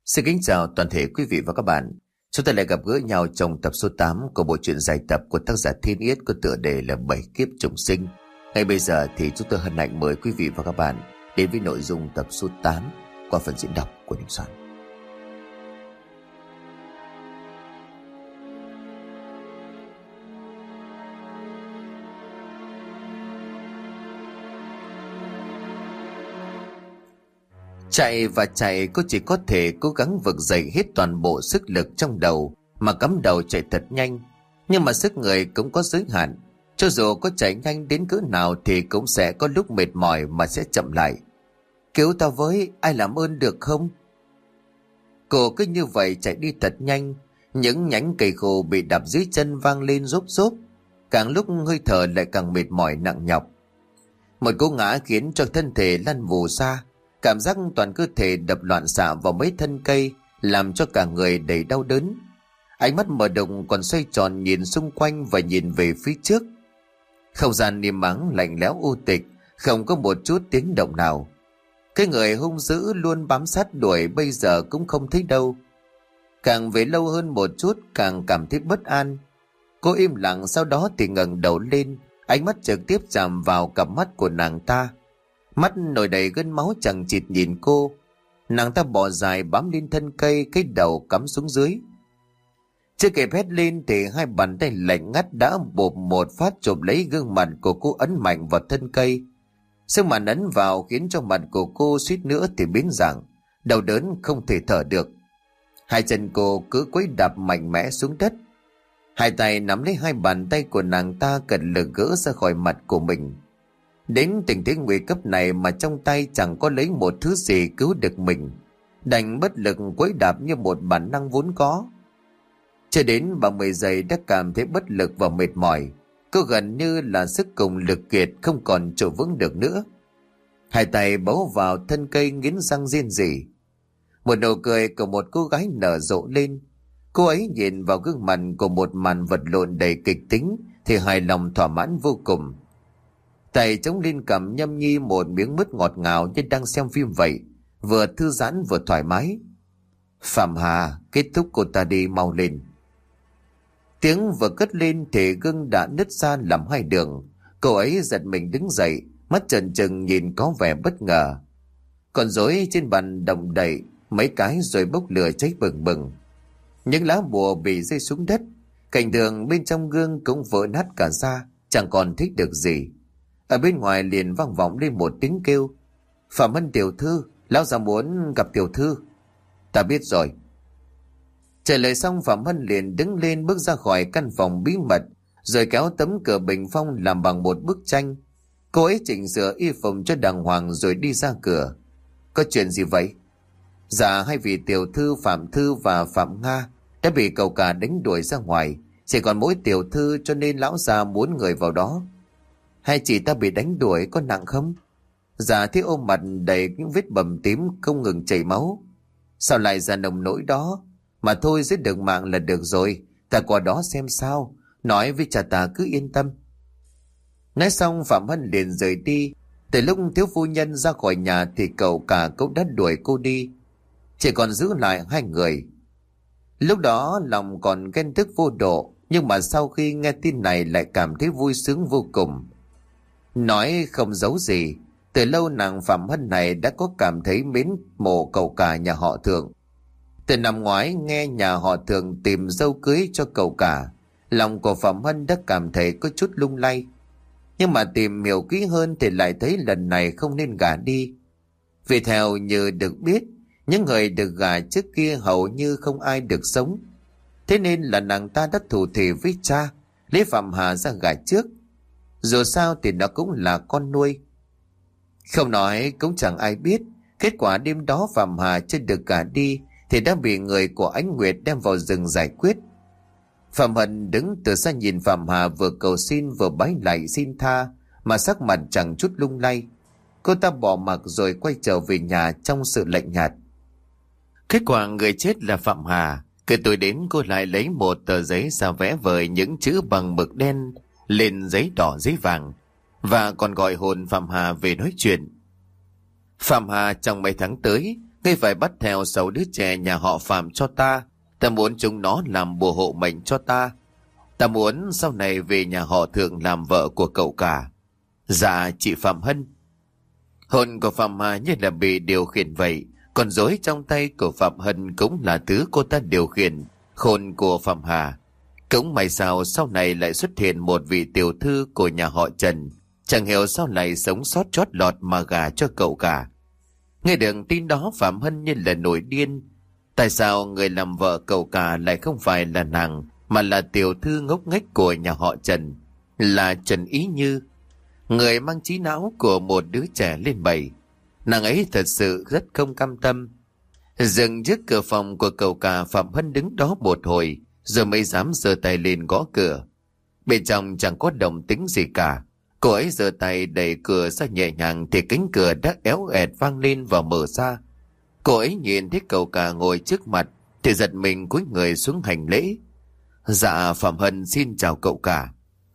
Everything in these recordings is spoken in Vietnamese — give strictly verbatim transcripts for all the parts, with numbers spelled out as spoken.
Xin kính chào toàn thể quý vị và các bạn. Chúng ta lại gặp gỡ nhau trong tập số tám của bộ truyện dài tập của tác giả Thiên Yết có tựa đề là Bảy Kiếp Trùng Sinh. Ngay bây giờ thì chúng tôi hân hạnh mời quý vị và các bạn đến với nội dung tập số tám qua phần diễn đọc của Đình Soạn. Chạy và chạy, cô chỉ có thể cố gắng vực dậy hết toàn bộ sức lực trong đầu mà cắm đầu chạy thật nhanh. Nhưng mà sức người cũng có giới hạn. Cho dù có chạy nhanh đến cỡ nào thì cũng sẽ có lúc mệt mỏi mà sẽ chậm lại. Cứu tao với, ai làm ơn được không? Cô cứ như vậy chạy đi thật nhanh. Những nhánh cây khô bị đạp dưới chân vang lên rốp rốp. Càng lúc hơi thở lại càng mệt mỏi nặng nhọc. Một cú ngã khiến cho thân thể lăn vù ra. Cảm giác toàn cơ thể đập loạn xạ vào mấy thân cây làm cho cả người đầy đau đớn. Ánh mắt mở đụng còn xoay tròn nhìn xung quanh và nhìn về phía trước. Không gian im ắng lạnh lẽo u tịch, không có một chút tiếng động nào. Cái người hung dữ luôn bám sát đuổi bây giờ cũng không thấy đâu. Càng về lâu hơn một chút càng cảm thấy bất an. Cô im lặng, sau đó thì ngẩng đầu lên, ánh mắt trực tiếp chạm vào cặp mắt của nàng ta. Mắt nổi đầy gân máu chằng chịt nhìn cô. Nàng ta bò dài bám lên thân cây, cái đầu cắm xuống dưới. Chưa kịp hét lên thì hai bàn tay lạnh ngắt đã bộp một phát chụp lấy gương mặt của cô, ấn mạnh vào thân cây. Sức mạnh ấn vào khiến cho mặt của cô suýt nữa thì biến dạng, đau đớn không thể thở được. Hai chân cô cứ quấy đạp mạnh mẽ xuống đất. Hai tay nắm lấy hai bàn tay của nàng ta cần lực gỡ ra khỏi mặt của mình. Đến tình thế nguy cấp này mà trong tay chẳng có lấy một thứ gì cứu được mình, đành bất lực quấy đạp như một bản năng vốn có. Chưa đến ba mươi giây đã cảm thấy bất lực và mệt mỏi. Cô gần như là sức cùng lực kiệt, không còn trụ vững được nữa. Hai tay bấu vào thân cây nghiến răng rên rỉ. Một nụ cười của một cô gái nở rộ lên. Cô ấy nhìn vào gương mặt của một màn vật lộn đầy kịch tính thì hài lòng thỏa mãn vô cùng. Tay chống lên cằm nhâm nhi một miếng mứt ngọt ngào như đang xem phim vậy, vừa thư giãn vừa thoải mái. Phạm Hà, kết thúc cô ta đi, mau lên. Tiếng vừa cất lên thì gương đã nứt ra làm hai đường. Cô ấy giật mình đứng dậy, mắt trần trừng nhìn có vẻ bất ngờ. Con rối trên bàn động đậy mấy cái rồi bốc lửa cháy bừng bừng. Những lá bùa bị rơi xuống đất, cảnh tường bên trong gương cũng vỡ nát cả ra, chẳng còn thích được gì. Ở bên ngoài liền vang vọng lên một tiếng kêu. Phạm Hân tiểu thư, lão già muốn gặp tiểu thư. Ta biết rồi. Trả lời xong, Phạm Hân liền đứng lên bước ra khỏi căn phòng bí mật, rồi kéo tấm cửa bình phong làm bằng một bức tranh. Cô ấy chỉnh sửa y phục cho đàng hoàng rồi đi ra cửa. Có chuyện gì vậy? Dạ, hai vị tiểu thư Phạm Thư và Phạm Nga đã bị cậu cả đánh đuổi ra ngoài, chỉ còn mỗi tiểu thư, cho nên lão già muốn người vào đó. Hai chị ta bị đánh đuổi có nặng không? Dạ, thế ôm mặt đầy những vết bầm tím không ngừng chảy máu. Sao lại ra nồng nỗi đó? Mà thôi, giết được mạng là được rồi, ta qua đó xem sao. Nói với cha ta cứ yên tâm. Nói xong Phạm Hân liền rời đi. Từ lúc thiếu phu nhân ra khỏi nhà thì cậu cả cũng đã đuổi cô đi, chỉ còn giữ lại hai người. Lúc đó lòng còn ghen tức vô độ, nhưng mà sau khi nghe tin này lại cảm thấy vui sướng vô cùng. Nói không giấu gì, từ lâu nàng Phạm Hân này đã có cảm thấy mến mộ cậu cả nhà họ Thượng. Từ năm ngoái nghe nhà họ Thượng tìm dâu cưới cho cậu cả, lòng của Phạm Hân đã cảm thấy có chút lung lay. Nhưng mà tìm hiểu kỹ hơn thì lại thấy lần này không nên gả đi. Vì theo như được biết, những người được gả trước kia hầu như không ai được sống. Thế nên là nàng ta đã thủ thỉ với cha, lấy Phạm Hà ra gả trước. Dù sao thì nó cũng là con nuôi. Không nói cũng chẳng ai biết, kết quả đêm đó Phạm Hà chưa được gả đi thì đã bị người của Ánh Nguyệt đem vào rừng giải quyết. Phạm Hân đứng từ xa nhìn Phạm Hà vừa cầu xin vừa bái lại xin tha, mà sắc mặt chẳng chút lung lay. Cô ta bỏ mặc rồi quay trở về nhà trong sự lạnh nhạt. Kết quả người chết là Phạm Hà. Cứ tối đến cô lại lấy một tờ giấy ra vẽ vời những chữ bằng mực đen lên giấy đỏ giấy vàng, và còn gọi hồn Phạm Hà về nói chuyện. Phạm Hà trong mấy tháng tới Ngươi phải bắt theo sáu đứa trẻ nhà họ Phạm cho ta. Ta muốn chúng nó làm bùa hộ mệnh cho ta. Ta muốn sau này về nhà họ Thượng làm vợ của cậu cả. Dạ chị Phạm Hân. Hồn của Phạm Hà như là bị điều khiển vậy. Còn rối trong tay của Phạm Hân cũng là thứ cô ta điều khiển. Khôn của Phạm Hà. Cũng may sao sau này lại xuất hiện một vị tiểu thư của nhà họ Trần. Chẳng hiểu sao lại sống sót chót lọt mà gả cho cậu cả. Nghe được tin đó Phạm Hân như là nổi điên. Tại sao người làm vợ cậu cả lại không phải là nàng, mà là tiểu thư ngốc nghếch của nhà họ Trần, là Trần Ý Như, người mang trí não của một đứa trẻ lên bầy. Nàng ấy thật sự rất không cam tâm. Dừng trước cửa phòng của cậu cả, Phạm Hân đứng đó một hồi rồi mới dám giơ tay lên gõ cửa. Bên trong chẳng có động tĩnh gì cả. Cô ấy giơ tay đẩy cửa ra nhẹ nhàng thì cánh cửa đã éo ẹt vang lên và mở ra. Cô ấy nhìn thấy cậu cả ngồi trước mặt thì giật mình cúi người xuống hành lễ. Dạ Phạm Hân xin chào cậu cả.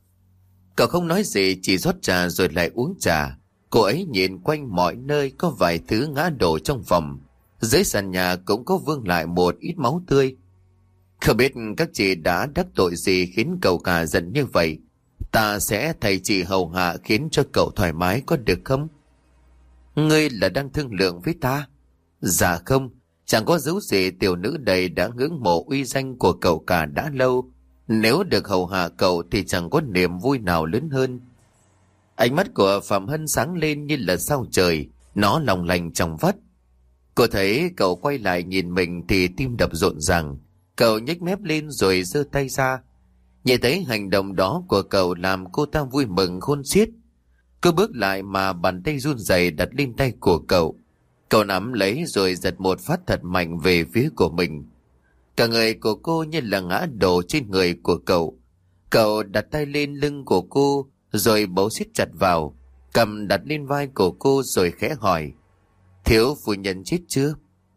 Cậu không nói gì, chỉ rót trà rồi lại uống trà. Cô ấy nhìn quanh mọi nơi có vài thứ ngã đổ trong phòng. Dưới sàn nhà cũng có vương lại một ít máu tươi. Không biết các chị đã đắc tội gì khiến cậu cả giận như vậy. Ta sẽ thầy chị hầu hạ khiến cho cậu thoải mái có được không? Ngươi là đang thương lượng với ta? Dạ không, chẳng có dấu gì, tiểu nữ đây đã ngưỡng mộ uy danh của cậu cả đã lâu. Nếu được hầu hạ cậu thì chẳng có niềm vui nào lớn hơn. Ánh mắt của Phạm Hân sáng lên như là sao trời, nó lòng lành trong vắt. Cô thấy cậu quay lại nhìn mình thì tim đập rộn ràng. Cậu nhếch mép lên rồi giơ tay ra. Nhìn thấy hành động đó của cậu làm cô ta vui mừng khôn xiết. Cô bước lại mà bàn tay run rẩy đặt lên tay của cậu. Cậu nắm lấy rồi giật một phát thật mạnh về phía của mình. Cả người của cô như là ngã đổ trên người của cậu. Cậu đặt tay lên lưng của cô rồi bấu siết chặt vào, cầm đặt lên vai của cô rồi khẽ hỏi: Thiếu phu nhân chết chưa?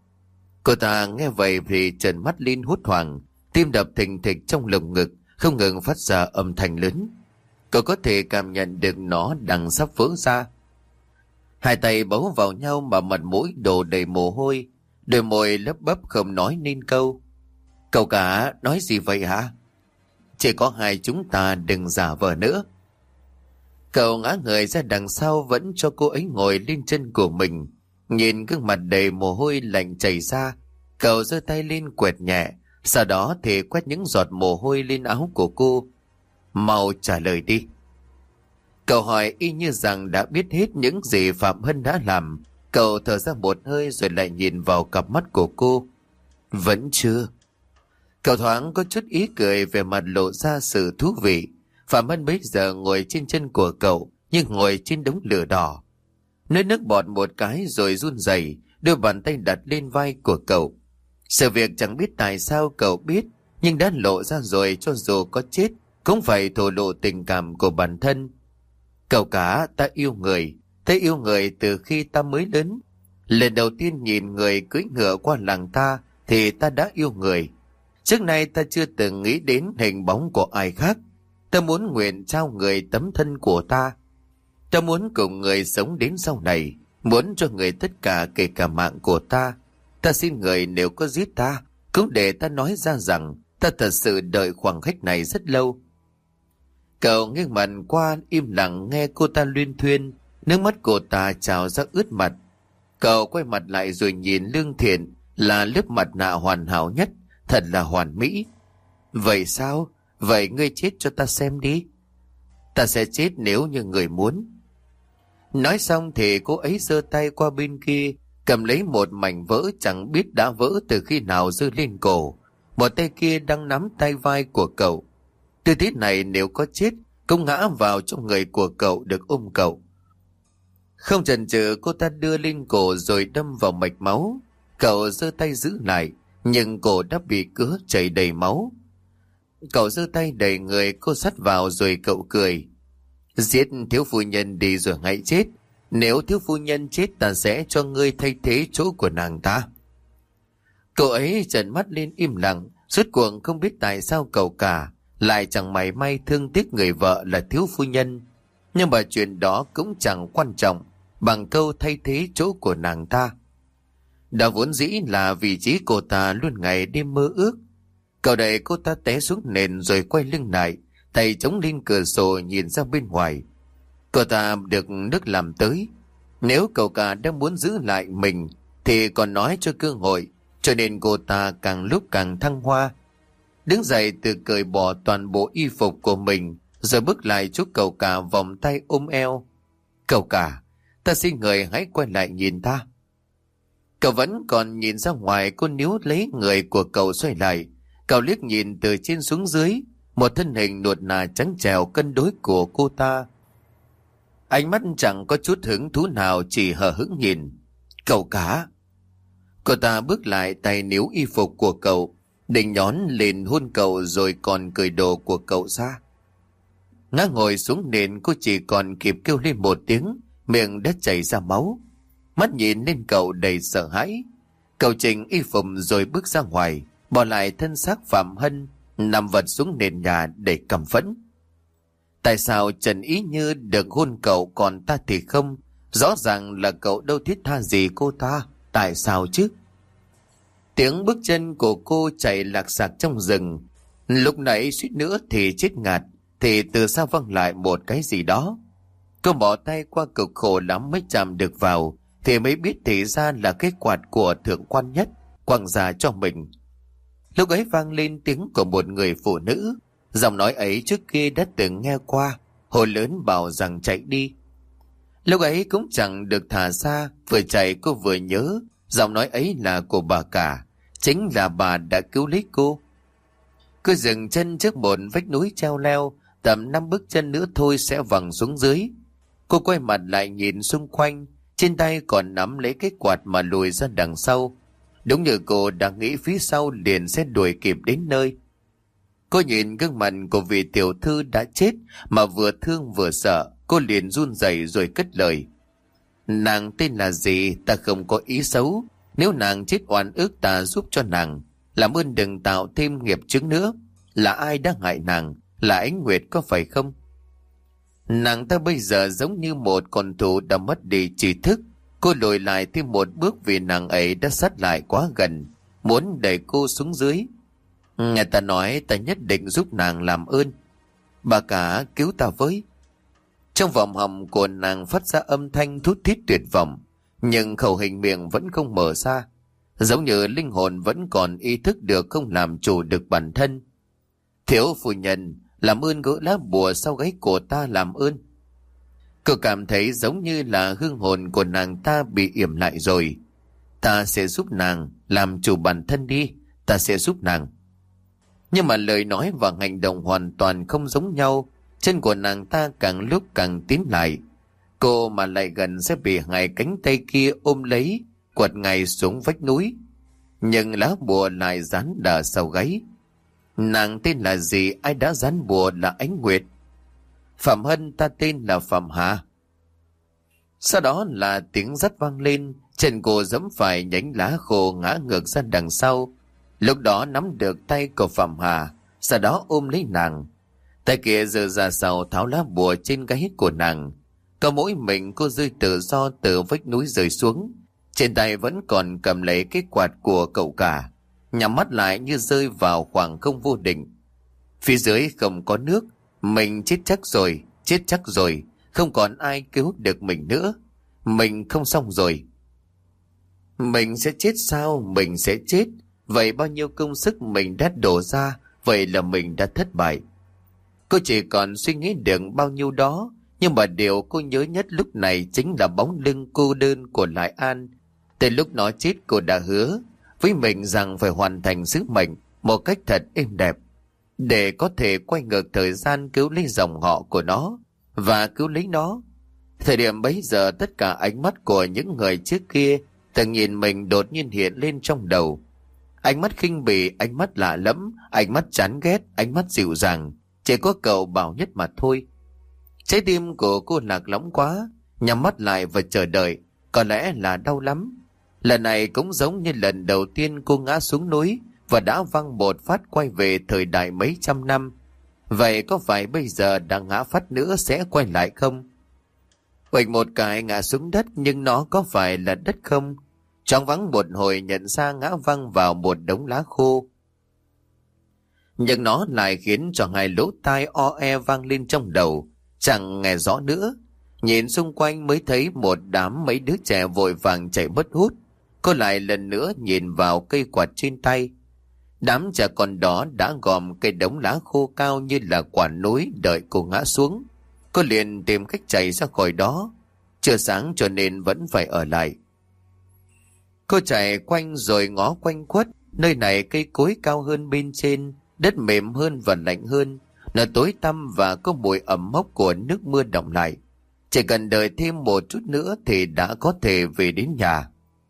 Cô ta nghe vậy thì trợn mắt lên hốt hoảng, tim đập thình thịch trong lồng ngực không ngừng phát ra âm thanh lớn. Cậu có thể cảm nhận được nó đang sắp vỡ ra. Hai tay bấu vào nhau mà mặt mũi đổ đầy mồ hôi, đôi môi lấp bấp không nói nên câu. Cậu cả nói gì vậy hả? Chỉ có hai chúng ta, đừng giả vờ nữa. Cậu ngã người ra đằng sau vẫn cho cô ấy ngồi lên chân của mình. Nhìn gương mặt đầy mồ hôi lạnh chảy ra, cậu giơ tay lên quẹt nhẹ, sau đó thì quét những giọt mồ hôi lên áo của cô. Mau trả lời đi. Cậu hỏi y như rằng đã biết hết những gì Phạm Hân đã làm. Cậu thở ra một hơi rồi lại nhìn vào cặp mắt của cô. Vẫn chưa. Cậu thoáng có chút ý cười, về mặt lộ ra sự thú vị. Phạm Hân bây giờ ngồi trên chân của cậu nhưng ngồi trên đống lửa đỏ. Nơi nước bọt một cái rồi run rẩy, đưa bàn tay đặt lên vai của cậu. Sự việc chẳng biết tại sao cậu biết, nhưng đã lộ ra rồi, cho dù có chết cũng phải thổ lộ tình cảm của bản thân. Cậu cả, ta yêu người, ta yêu người từ khi ta mới lớn. Lần đầu tiên nhìn người cưỡi ngựa qua làng ta thì ta đã yêu người. Trước nay ta chưa từng nghĩ đến hình bóng của ai khác. Ta muốn nguyện trao người tấm thân của ta. Ta muốn cùng người sống đến sau này, muốn cho người tất cả kể cả mạng của ta. Ta xin người nếu có giết ta, cũng để ta nói ra rằng ta thật sự đợi khoảng khách này rất lâu. Cậu nghiêng mặt qua im lặng nghe cô ta luyên thuyên, nước mắt cô ta trào ra ướt mặt. Cậu quay mặt lại rồi nhìn Lương Thiện, là lớp mặt nạ hoàn hảo nhất, thật là hoàn mỹ. Vậy sao? Vậy ngươi chết cho ta xem đi. Ta sẽ chết nếu như người muốn. Nói xong thì cô ấy giơ tay qua bên kia, cầm lấy một mảnh vỡ chẳng biết đã vỡ từ khi nào giơ lên cổ. Một tay kia đang nắm tay vai của cậu. Tư thế này nếu có chết cũng ngã vào trong người của cậu, được ôm cậu. Không chần chừ, cô ta đưa lên cổ rồi đâm vào mạch máu. Cậu giơ tay giữ lại, nhưng cổ đã bị cứa chảy đầy máu. Cậu giơ tay đẩy người cô sắt vào rồi cậu cười. Giết thiếu phu nhân đi rồi hãy chết. Nếu thiếu phu nhân chết, ta sẽ cho ngươi thay thế chỗ của nàng ta. Cậu ấy trợn mắt lên im lặng, rốt cuộc không biết tại sao cậu cả lại chẳng mảy may thương tiếc người vợ là thiếu phu nhân. Nhưng mà chuyện đó cũng chẳng quan trọng bằng câu thay thế chỗ của nàng ta. Đó vốn dĩ là vị trí cô ta luôn ngày đêm mơ ước. Cậu đẩy cô ta té xuống nền rồi quay lưng lại, tay chống lên cửa sổ nhìn ra bên ngoài. Cô ta được nước làm tới. Nếu cậu cả đang muốn giữ lại mình thì còn nói cho cơ hội, cho nên cô ta càng lúc càng thăng hoa. Đứng dậy từ cởi bỏ toàn bộ y phục của mình, rồi bước lại chúc cậu cả vòng tay ôm eo. Cậu cả, ta xin người hãy quay lại nhìn ta. Cậu vẫn còn nhìn ra ngoài, cô níu lấy người của cậu xoay lại. Cậu liếc nhìn từ trên xuống dưới, một thân hình nuột nà trắng trẻo cân đối của cô ta. Ánh mắt chẳng có chút hứng thú nào, chỉ hờ hững nhìn. Cậu cả. Cô ta bước lại, tay níu y phục của cậu, định nhón lên hôn cậu rồi còn cởi đồ của cậu ra. Ngã ngồi xuống nền, cô chỉ còn kịp kêu lên một tiếng, miệng đã chảy ra máu. Mắt nhìn lên cậu đầy sợ hãi. Cậu chỉnh y phục rồi bước ra ngoài, bỏ lại thân xác Phạm Hân nằm vật xuống nền nhà để căm phẫn. Tại sao Trần Ý Như được hôn cậu còn ta thì không? Rõ ràng là cậu đâu thiết tha gì cô ta. Tại sao chứ? Tiếng bước chân của cô chạy lạc sạc trong rừng. Lúc nãy suýt nữa thì chết ngạt, thì từ xa văng lại một cái gì đó. Cô bỏ tay qua, cực khổ lắm mới chạm được vào, thì mới biết thì ra là cái quạt của thượng quan Nhất quăng ra cho mình. Lúc ấy vang lên tiếng của một người phụ nữ. Giọng nói ấy trước kia đã từng nghe qua, hồ lớn bảo rằng chạy đi. Lúc ấy cũng chẳng được thả ra, vừa chạy cô vừa nhớ giọng nói ấy là của bà cả, chính là bà đã cứu lấy cô. Cô dừng chân trước một vách núi treo leo, tầm năm bước chân nữa thôi sẽ văng xuống dưới. Cô quay mặt lại nhìn xung quanh, trên tay còn nắm lấy cái quạt mà lùi ra đằng sau. Đúng như cô đang nghĩ phía sau liền sẽ đuổi kịp đến nơi. Cô nhìn gương mặt của vị tiểu thư đã chết mà vừa thương vừa sợ, cô liền run rẩy rồi cất lời. Nàng tên là gì? Ta không có ý xấu. Nếu nàng chết oan ức ta giúp cho nàng. Làm ơn đừng tạo thêm nghiệp chướng nữa. Là ai đã hại nàng? Là Ánh Nguyệt có phải không? Nàng ta bây giờ giống như một con thú đã mất đi trí thức. Cô lùi lại thêm một bước vì nàng ấy đã sát lại quá gần, muốn đẩy cô xuống dưới. Người ta nói ta nhất định giúp nàng, làm ơn. Bà cả cứu ta với. Trong vòng họng của nàng phát ra âm thanh thút thít tuyệt vọng, nhưng khẩu hình miệng vẫn không mở ra, giống như linh hồn vẫn còn ý thức được không làm chủ được bản thân. Thiếu phu nhân, làm ơn gỡ lá bùa sau gáy của ta, làm ơn. Cô cảm thấy giống như là hương hồn của nàng ta bị yểm lại rồi. Ta sẽ giúp nàng, làm chủ bản thân đi, ta sẽ giúp nàng. Nhưng mà lời nói và hành động hoàn toàn không giống nhau. Chân của nàng ta càng lúc càng tiến lại. Cô mà lại gần sẽ bị hai cánh tay kia ôm lấy, quật ngay xuống vách núi. Nhưng lá bùa lại dán đờ sau gáy. Nàng tên là gì? Ai đã dán bùa? Là Ánh Nguyệt. Phạm Hân, ta tên là Phạm Hà. Sau đó là tiếng dắt vang lên, chân cô giẫm phải nhánh lá khô ngã ngược ra đằng sau. Lúc đó nắm được tay của Phạm Hà, sau đó ôm lấy nàng. Tay kia giơ ra sau tháo lá bùa trên gáy của nàng. Có mỗi mình cô rơi tự do từ vách núi rơi xuống. Trên tay vẫn còn cầm lấy cái quạt của cậu cả, nhắm mắt lại như rơi vào khoảng không vô định. Phía dưới không có nước, mình chết chắc rồi, chết chắc rồi, không còn ai cứu được mình nữa. Mình không xong rồi. Mình sẽ chết sao? Mình sẽ chết. Vậy bao nhiêu công sức mình đã đổ ra, vậy là mình đã thất bại. Cô chỉ còn suy nghĩ được bao nhiêu đó, nhưng mà điều cô nhớ nhất lúc này chính là bóng lưng cô đơn của Lại An. Từ lúc nó chết cô đã hứa với mình rằng phải hoàn thành sứ mệnh một cách thật êm đẹp, để có thể quay ngược thời gian cứu lấy dòng họ của nó và cứu lấy nó. Thời điểm bấy giờ tất cả ánh mắt của những người trước kia từng nhìn mình đột nhiên hiện lên trong đầu. Ánh mắt khinh bỉ, ánh mắt lạ lẫm, ánh mắt chán ghét, ánh mắt dịu dàng. Chỉ có cậu Bảo Nhất mà thôi. Trái tim của cô lạc lõng quá, nhắm mắt lại và chờ đợi. Có lẽ là đau lắm. Lần này cũng giống như lần đầu tiên cô ngã xuống núi và đã văng một phát quay về thời đại mấy trăm năm. Vậy có phải bây giờ đang ngã phát nữa sẽ quay lại không? Quỳnh một cái ngã xuống đất, nhưng nó có phải là đất không? Choáng váng một hồi nhận ra ngã văng vào một đống lá khô. Nhưng nó lại khiến cho hai lỗ tai o e vang lên trong đầu, chẳng nghe rõ nữa. Nhìn xung quanh mới thấy một đám mấy đứa trẻ vội vàng chạy mất hút. Cô lại lần nữa nhìn vào cây quạt trên tay. Đám trẻ con đó đã gom cây đống lá khô cao như là quả núi đợi cô ngã xuống. Cô liền tìm cách chạy ra khỏi đó. Chưa sáng cho nên vẫn phải ở lại. Cô chạy quanh rồi ngó quanh quất. Nơi này cây cối cao hơn bên trên, đất mềm hơn và lạnh hơn. Nó tối tăm và có mùi ẩm mốc của nước mưa đọng lại. Chỉ cần đợi thêm một chút nữa thì đã có thể về đến nhà.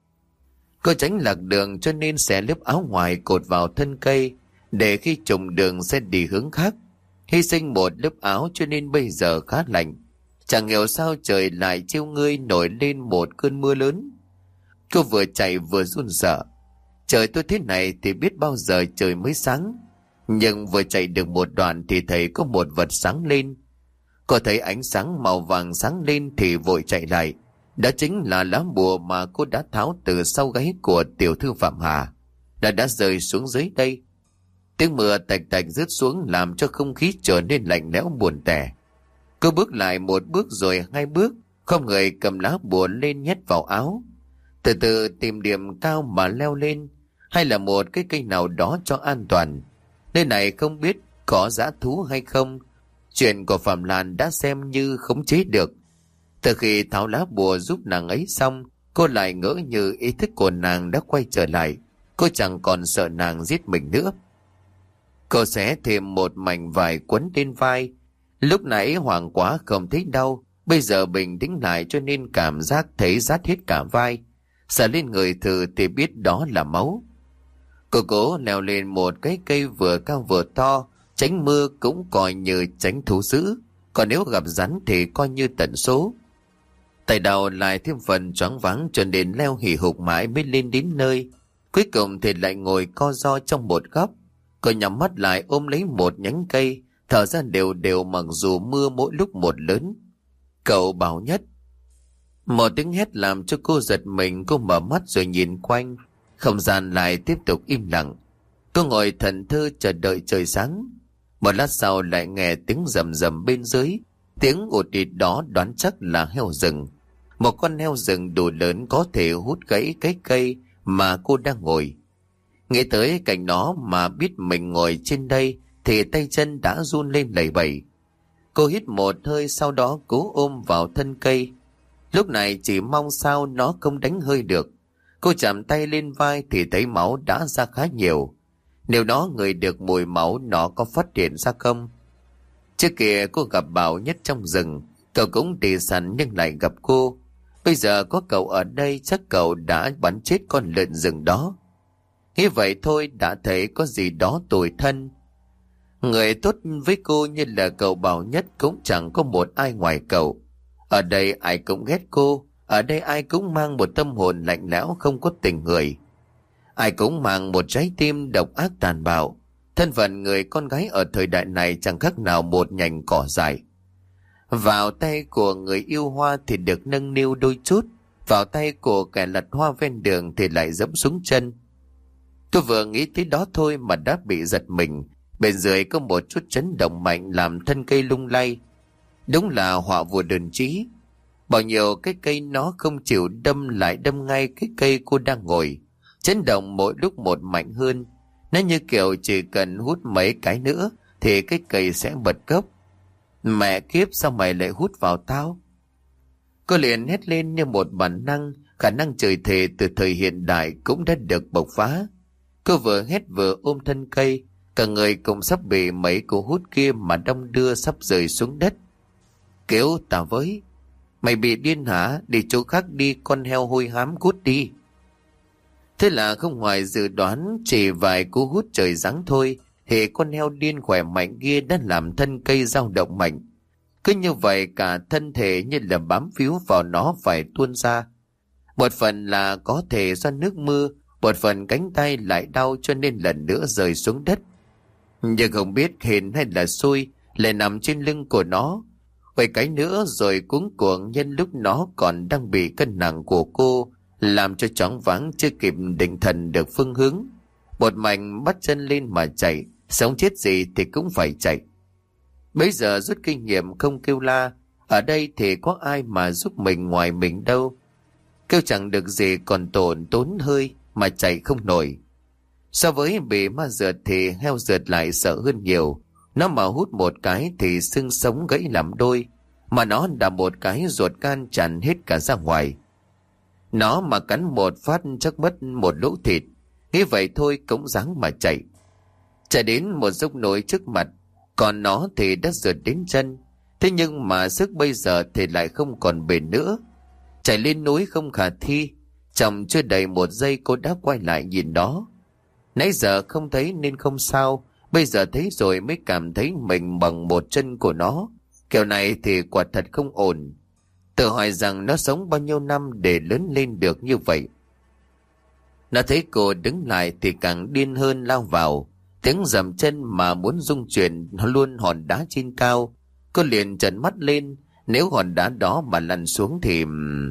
Cô tránh lạc đường cho nên xẻ lớp áo ngoài cột vào thân cây, để khi trùng đường sẽ đi hướng khác. Hy sinh một lớp áo cho nên bây giờ khá lạnh. Chẳng hiểu sao trời lại trêu ngươi nổi lên một cơn mưa lớn. Cô vừa chạy vừa run sợ. Trời tôi thế này thì biết bao giờ trời mới sáng. Nhưng vừa chạy được một đoạn thì thấy có một vật sáng lên. Cô thấy ánh sáng màu vàng sáng lên thì vội chạy lại. Đó chính là lá bùa mà cô đã tháo từ sau gáy của tiểu thư Phạm Hà. Đã đã rơi xuống dưới đây. Tiếng mưa tạch tạch rớt xuống làm cho không khí trở nên lạnh lẽo buồn tẻ. Cô bước lại một bước rồi hai bước, không người cầm lá bùa lên nhét vào áo. Từ từ tìm điểm cao mà leo lên, hay là một cái cây nào đó cho an toàn. Nơi này không biết có dã thú hay không. Chuyện của Phạm Lan đã xem như khống chế được. Từ khi tháo lá bùa giúp nàng ấy xong, cô lại ngỡ như ý thức của nàng đã quay trở lại. Cô chẳng còn sợ nàng giết mình nữa. Cô xé thêm một mảnh vải quấn lên vai. Lúc nãy hoảng quá không thấy đau, bây giờ bình tĩnh lại cho nên cảm giác thấy rát hết cả vai. Sờ lên người thử thì biết đó là máu. Cô cố leo lên một cái cây vừa cao vừa to, tránh mưa cũng coi như tránh thú dữ. Còn nếu gặp rắn thì coi như tận số. Tay đầu lại thêm phần choáng váng cho nên leo hì hục mãi mới lên đến nơi. Cuối cùng thì lại ngồi co ro trong một góc. Cô nhắm mắt lại ôm lấy một nhánh cây, thở ra đều đều mặc dù mưa mỗi lúc một lớn. Cậu Bảo Nhất. Một tiếng hét làm cho cô giật mình. Cô mở mắt rồi nhìn quanh. Không gian lại tiếp tục im lặng. Cô ngồi thẫn thờ chờ đợi trời sáng. Một lát sau lại nghe tiếng rầm rầm bên dưới. Tiếng ột ịt đó đoán chắc là heo rừng. Một con heo rừng đủ lớn có thể hút gãy cái cây mà cô đang ngồi. Nghĩ tới cảnh nó mà biết mình ngồi trên đây thì tay chân đã run lên lẩy bẩy. Cô hít một hơi sau đó cố ôm vào thân cây. Lúc này chỉ mong sao nó không đánh hơi được. Cô chạm tay lên vai thì thấy máu đã ra khá nhiều. Nếu nó ngửi được mùi máu nó có phát hiện ra không? Trước kia cô gặp Bảo Nhất trong rừng. Cậu cũng đi săn nhưng lại gặp cô. Bây giờ có cậu ở đây chắc cậu đã bắn chết con lợn rừng đó. Nghĩ vậy thôi đã thấy có gì đó tủi thân. Người tốt với cô như là cậu Bảo Nhất cũng chẳng có một ai ngoài cậu. Ở đây ai cũng ghét cô. Ở đây ai cũng mang một tâm hồn lạnh lẽo không có tình người. Ai cũng mang một trái tim độc ác tàn bạo. Thân phận người con gái ở thời đại này chẳng khác nào một nhành cỏ dại. Vào tay của người yêu hoa thì được nâng niu đôi chút. Vào tay của kẻ lật hoa ven đường thì lại dẫm xuống chân. Tôi vừa nghĩ tới đó thôi mà đã bị giật mình. Bên dưới có một chút chấn động mạnh làm thân cây lung lay. Đúng là họa vô đơn chí. Bao nhiêu cái cây nó không chịu đâm lại đâm ngay cái cây cô đang ngồi. Chấn động mỗi lúc một mạnh hơn. Nó như kiểu chỉ cần hút mấy cái nữa thì cái cây sẽ bật gốc. Mẹ kiếp sao mày lại hút vào tao? Cô liền hét lên như một bản năng. Khả năng trời thề từ thời hiện đại cũng đã được bộc phá. Cô vừa hét vừa ôm thân cây. Cả người cũng sắp bị mấy cô hút kia mà đong đưa sắp rơi xuống đất. Kêu tao với. Mày bị điên hả? Đi chỗ khác đi, con heo hôi hám, cút đi. Thế là không ngoài dự đoán, chỉ vài cú hút trời giáng thôi thì con heo điên khỏe mạnh kia đã làm thân cây dao động mạnh. Cứ như vậy cả thân thể như là bám víu vào nó phải tuôn ra. Một phần là có thể do nước mưa, một phần cánh tay lại đau cho nên lần nữa rơi xuống đất. Nhưng không biết hên hay là xui lại nằm trên lưng của nó. Quay cái nữa rồi cuống cuồng nhân lúc nó còn đang bị cân nặng của cô làm cho choáng váng chưa kịp định thần được phương hướng. Một mạch bắt chân lên mà chạy, sống chết gì thì cũng phải chạy. Bây giờ rút kinh nghiệm không kêu la, ở đây thì có ai mà giúp mình ngoài mình đâu. Kêu chẳng được gì còn tổn tốn hơi mà chạy không nổi. So với bị ma rượt thì heo rượt lại sợ hơn nhiều. Nó mà hút một cái thì xương sống gãy làm đôi, mà nó đạp một cái ruột gan tràn hết cả ra ngoài. Nó mà cắn một phát chắc mất một lỗ thịt, nghĩ vậy thôi cũng dáng mà chạy. Chạy đến một dốc núi trước mặt, còn nó thì đã rượt đến chân. Thế nhưng mà sức bây giờ thì lại không còn bền nữa. Chạy lên núi không khả thi. Chồng chưa đầy một giây cô đã quay lại nhìn nó. Nãy giờ không thấy nên không sao, bây giờ thấy rồi mới cảm thấy mình bằng một chân của nó. Kiểu này thì quả thật không ổn. Tự hỏi rằng nó sống bao nhiêu năm để lớn lên được như vậy. Nó thấy cô đứng lại thì càng điên hơn lao vào. Tiếng dầm chân mà muốn rung chuyển luôn hòn đá trên cao. Cô liền trợn mắt lên, nếu hòn đá đó mà lăn xuống thì...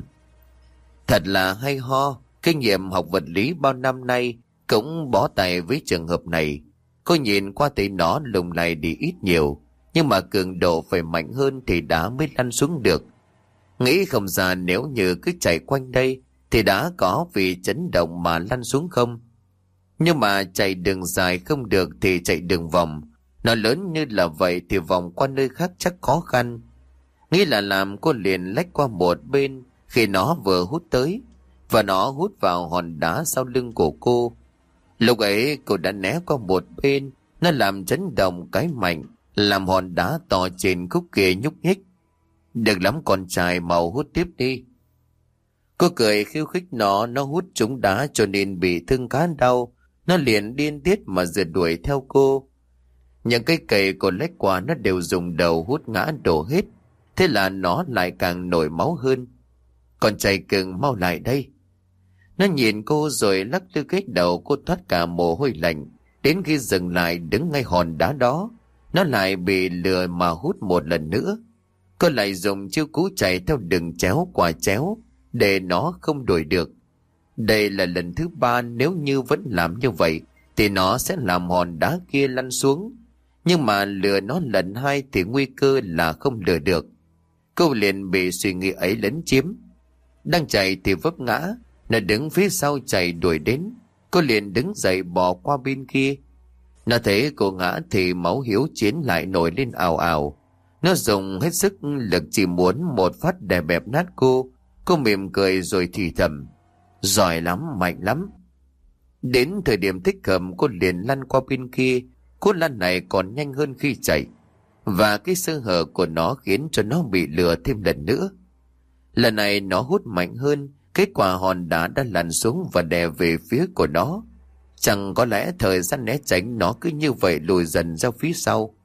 Thật là hay ho, kinh nghiệm học vật lý bao năm nay cũng bó tay với trường hợp này. Cô nhìn qua thấy nó lùng lầy đi ít nhiều, nhưng mà cường độ phải mạnh hơn thì đá mới lăn xuống được. Nghĩ không ra nếu như cứ chạy quanh đây thì đã có vì chấn động mà lăn xuống không. Nhưng mà chạy đường dài không được thì chạy đường vòng. Nó lớn như là vậy thì vòng qua nơi khác chắc khó khăn. Nghĩ là làm, cô liền lách qua một bên khi nó vừa hút tới, và nó hút vào hòn đá sau lưng của cô. Lúc ấy cô đã né qua một bên, nó làm chấn động cái mạnh, làm hòn đá to trên khúc kia nhúc nhích. Được lắm con trai, mau hút tiếp đi. Cô cười khiêu khích nó, nó hút trúng đá cho nên bị thương khá đau. Nó liền điên tiết mà rượt đuổi theo cô. Những cây cày cô lách qua nó đều dùng đầu hút ngã đổ hết. Thế là nó lại càng nổi máu hơn. Con trai cưng, mau lại đây. Nó nhìn cô rồi lắc lư cái đầu, cô thoát cả mồ hôi lạnh. Đến khi dừng lại đứng ngay hòn đá đó, nó lại bị lừa mà hút một lần nữa. Cô lại dùng chiêu cú chạy theo đường chéo quả chéo để nó không đuổi được. Đây là lần thứ ba, nếu như vẫn làm như vậy thì nó sẽ làm hòn đá kia lăn xuống. Nhưng mà lừa nó lần hai thì nguy cơ là không lừa được. Cô liền bị suy nghĩ ấy lấn chiếm. Đang chạy thì vấp ngã, nó đứng phía sau chạy đuổi đến. Cô liền đứng dậy bỏ qua bên kia. Nó thấy cô ngã thì máu hiếu chiến lại nổi lên ào ào. Nó dùng hết sức lực chỉ muốn một phát đè bẹp nát cô. Cô mỉm cười rồi thì thầm: Giỏi lắm, mạnh lắm. Đến thời điểm thích hợp cô liền lăn qua bên kia. Cú lăn này còn nhanh hơn khi chạy. Và cái sơ hở của nó khiến cho nó bị lừa thêm lần nữa. Lần này nó hút mạnh hơn. Kết quả hòn đá đã lăn xuống và đè về phía của nó. Chẳng có lẽ thời gian né tránh nó cứ như vậy lùi dần ra phía sau.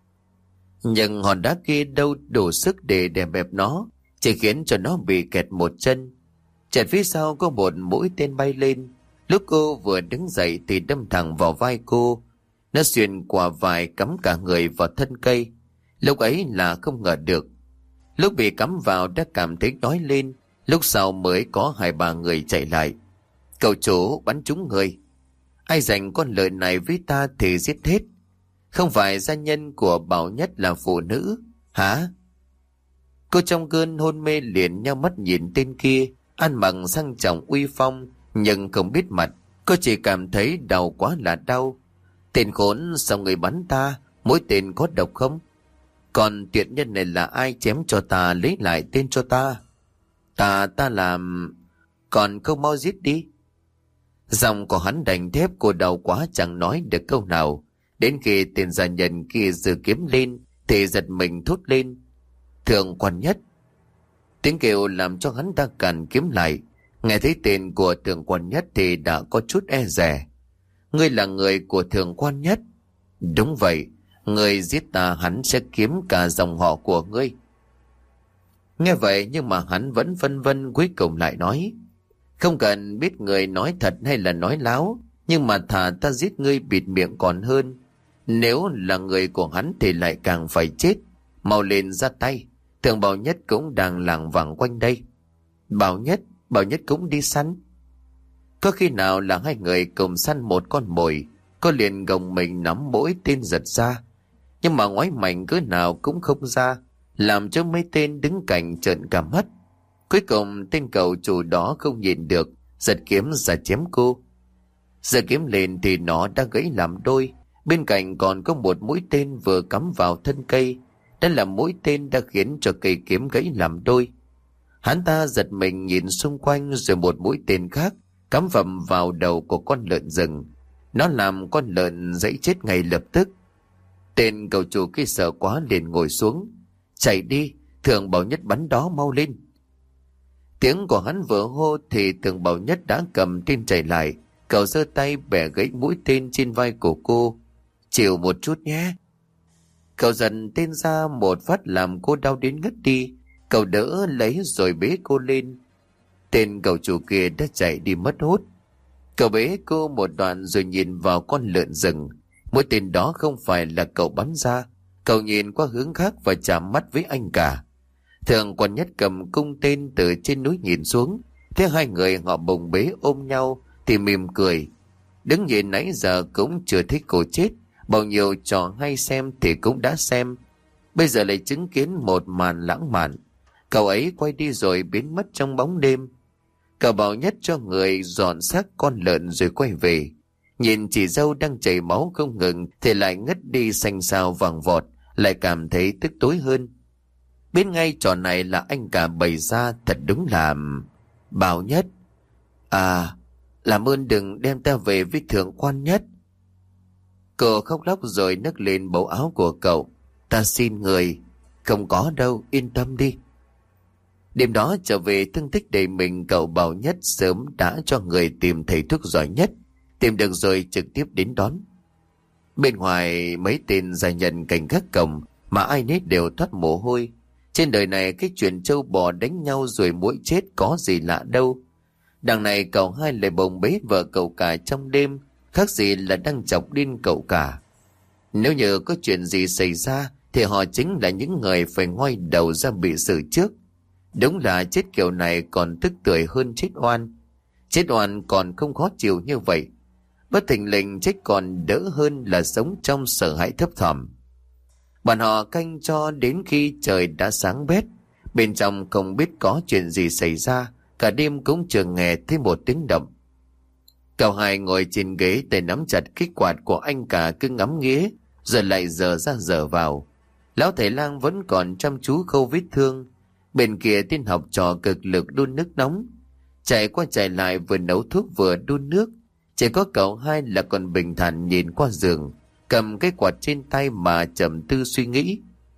Nhưng hòn đá kia đâu đủ sức để đè bẹp nó, chỉ khiến cho nó bị kẹt một chân. Chợt phía sau có một mũi tên bay lên. Lúc cô vừa đứng dậy thì đâm thẳng vào vai cô. Nó xuyên qua vai cắm cả người vào thân cây. Lúc ấy là không ngờ được. Lúc bị cắm vào đã cảm thấy đói lên. Lúc sau mới có hai ba người chạy lại. Cậu chủ, bắn trúng người. Ai giành con lợn này với ta thì giết hết. Không phải gia nhân của Bảo Nhất là phụ nữ hả? Cô trong cơn hôn mê liền nhau mắt nhìn tên kia, ăn mặc sang trọng uy phong nhưng không biết mặt. Cô chỉ cảm thấy đau quá là đau. Tên khốn, sao người bắn ta? Mỗi tên có độc không? Còn tiện nhân này là ai chém cho ta, lấy lại tên cho ta? Ta ta làm... Còn câu mau giết đi. Giọng của hắn đành thép, cô đau quá chẳng nói được câu nào. Đến khi tên gia nhân kia giơ kiếm lên thì giật mình thốt lên: Thượng quan Nhất. Tiếng kêu làm cho hắn ta càn kiếm lại. Nghe thấy tên của Thượng quan Nhất thì đã có chút e dè. Ngươi là người của Thượng quan Nhất? Đúng vậy, ngươi giết ta hắn sẽ kiếm cả dòng họ của ngươi. Nghe vậy nhưng mà hắn vẫn phân vân, cuối cùng lại nói: Không cần biết người nói thật hay là nói láo, nhưng mà thà ta giết ngươi bịt miệng còn hơn. Nếu là người của hắn thì lại càng phải chết. Mau lên ra tay. Thượng Bảo Nhất cũng đang lảng vảng quanh đây. Bảo Nhất, Bảo Nhất cũng đi săn. Có khi nào là hai người cùng săn một con mồi, cô liền gồng mình nắm mỗi tên giật ra, nhưng mà ngoái mạnh cỡ nào cũng không ra, làm cho mấy tên đứng cạnh trợn cả mắt. Cuối cùng tên cậu chủ đó không nhìn được, giật kiếm ra chém cô. Giơ kiếm lên thì nó đã gãy làm đôi, bên cạnh còn có một mũi tên vừa cắm vào thân cây. Đó là mũi tên đã khiến cho cây kiếm gãy làm đôi. Hắn ta giật mình nhìn xung quanh, rồi một mũi tên khác cắm vầm vào đầu của con lợn rừng. Nó làm con lợn dãy chết ngay lập tức. Tên cậu chủ kia sợ quá liền ngồi xuống. Chạy đi, Thường Bảo Nhất bắn đó, mau lên. Tiếng của hắn vừa hô thì Thường Bảo Nhất đã cầm tên chạy lại. Cậu giơ tay bẻ gãy mũi tên trên vai của cô. Chịu một chút nhé. Cậu dần tên ra một phát làm cô đau đến ngất đi. Cậu đỡ lấy rồi bế cô lên. Tên cậu chủ kia đã chạy đi mất hút. Cậu bế cô một đoạn rồi nhìn vào con lợn rừng. Mũi tên đó không phải là cậu bắn ra. Cậu nhìn qua hướng khác và chạm mắt với anh cả. Thường Quan Nhất cầm cung tên từ trên núi nhìn xuống. Thế hai người họ bồng bế ôm nhau thì mỉm cười. Đứng nhìn nãy giờ cũng chưa thấy cô chết. Bao nhiêu trò hay xem thì cũng đã xem. Bây giờ lại chứng kiến một màn lãng mạn. Cậu ấy quay đi rồi biến mất trong bóng đêm. Cậu Bảo Nhất cho người dọn xác con lợn rồi quay về. Nhìn chị dâu đang chảy máu không ngừng thì lại ngất đi xanh xao vàng vọt, lại cảm thấy tức tối hơn. Biết ngay trò này là anh cả bày ra, thật đúng là... Bảo Nhất, à, làm ơn đừng đem ta về với Thượng Quan Nhất. Cô khóc lóc rồi nấc lên bấu áo của cậu. Ta xin người. Không có đâu, yên tâm đi. Đêm đó trở về thương tích đầy mình, cậu Bảo Nhất sớm đã cho người tìm thầy thuốc giỏi nhất. Tìm được rồi trực tiếp đến đón. Bên ngoài mấy tên gia nhân cảnh gác cổng mà ai nấy đều thoát mồ hôi. Trên đời này cái chuyện trâu bò đánh nhau rồi muỗi chết có gì lạ đâu. Đằng này cậu hai lại bồng bế vợ cậu cả trong đêm, khác gì là đang chọc điên cậu cả. Nếu như có chuyện gì xảy ra thì họ chính là những người phải ngoai đầu ra bị xử trước. Đúng là chết kiểu này còn tức tưởi hơn chết oan. Chết oan còn không khó chịu như vậy. Bất thình lình chết còn đỡ hơn là sống trong sợ hãi thấp thỏm. Bọn họ canh cho đến khi trời đã sáng bét. Bên trong không biết có chuyện gì xảy ra, cả đêm cũng chưa nghe thấy một tiếng động. Cậu hai ngồi trên ghế tay nắm chặt cái quạt của anh cả cứ ngắm nghía, rồi lại dở ra dở vào. Lão thầy lang vẫn còn chăm chú khâu vết thương. Bên kia tên học trò cực lực đun nước nóng, chạy qua chạy lại vừa nấu thuốc vừa đun nước. Chỉ có cậu hai là còn bình thản nhìn qua giường, cầm cái quạt trên tay mà trầm tư suy nghĩ.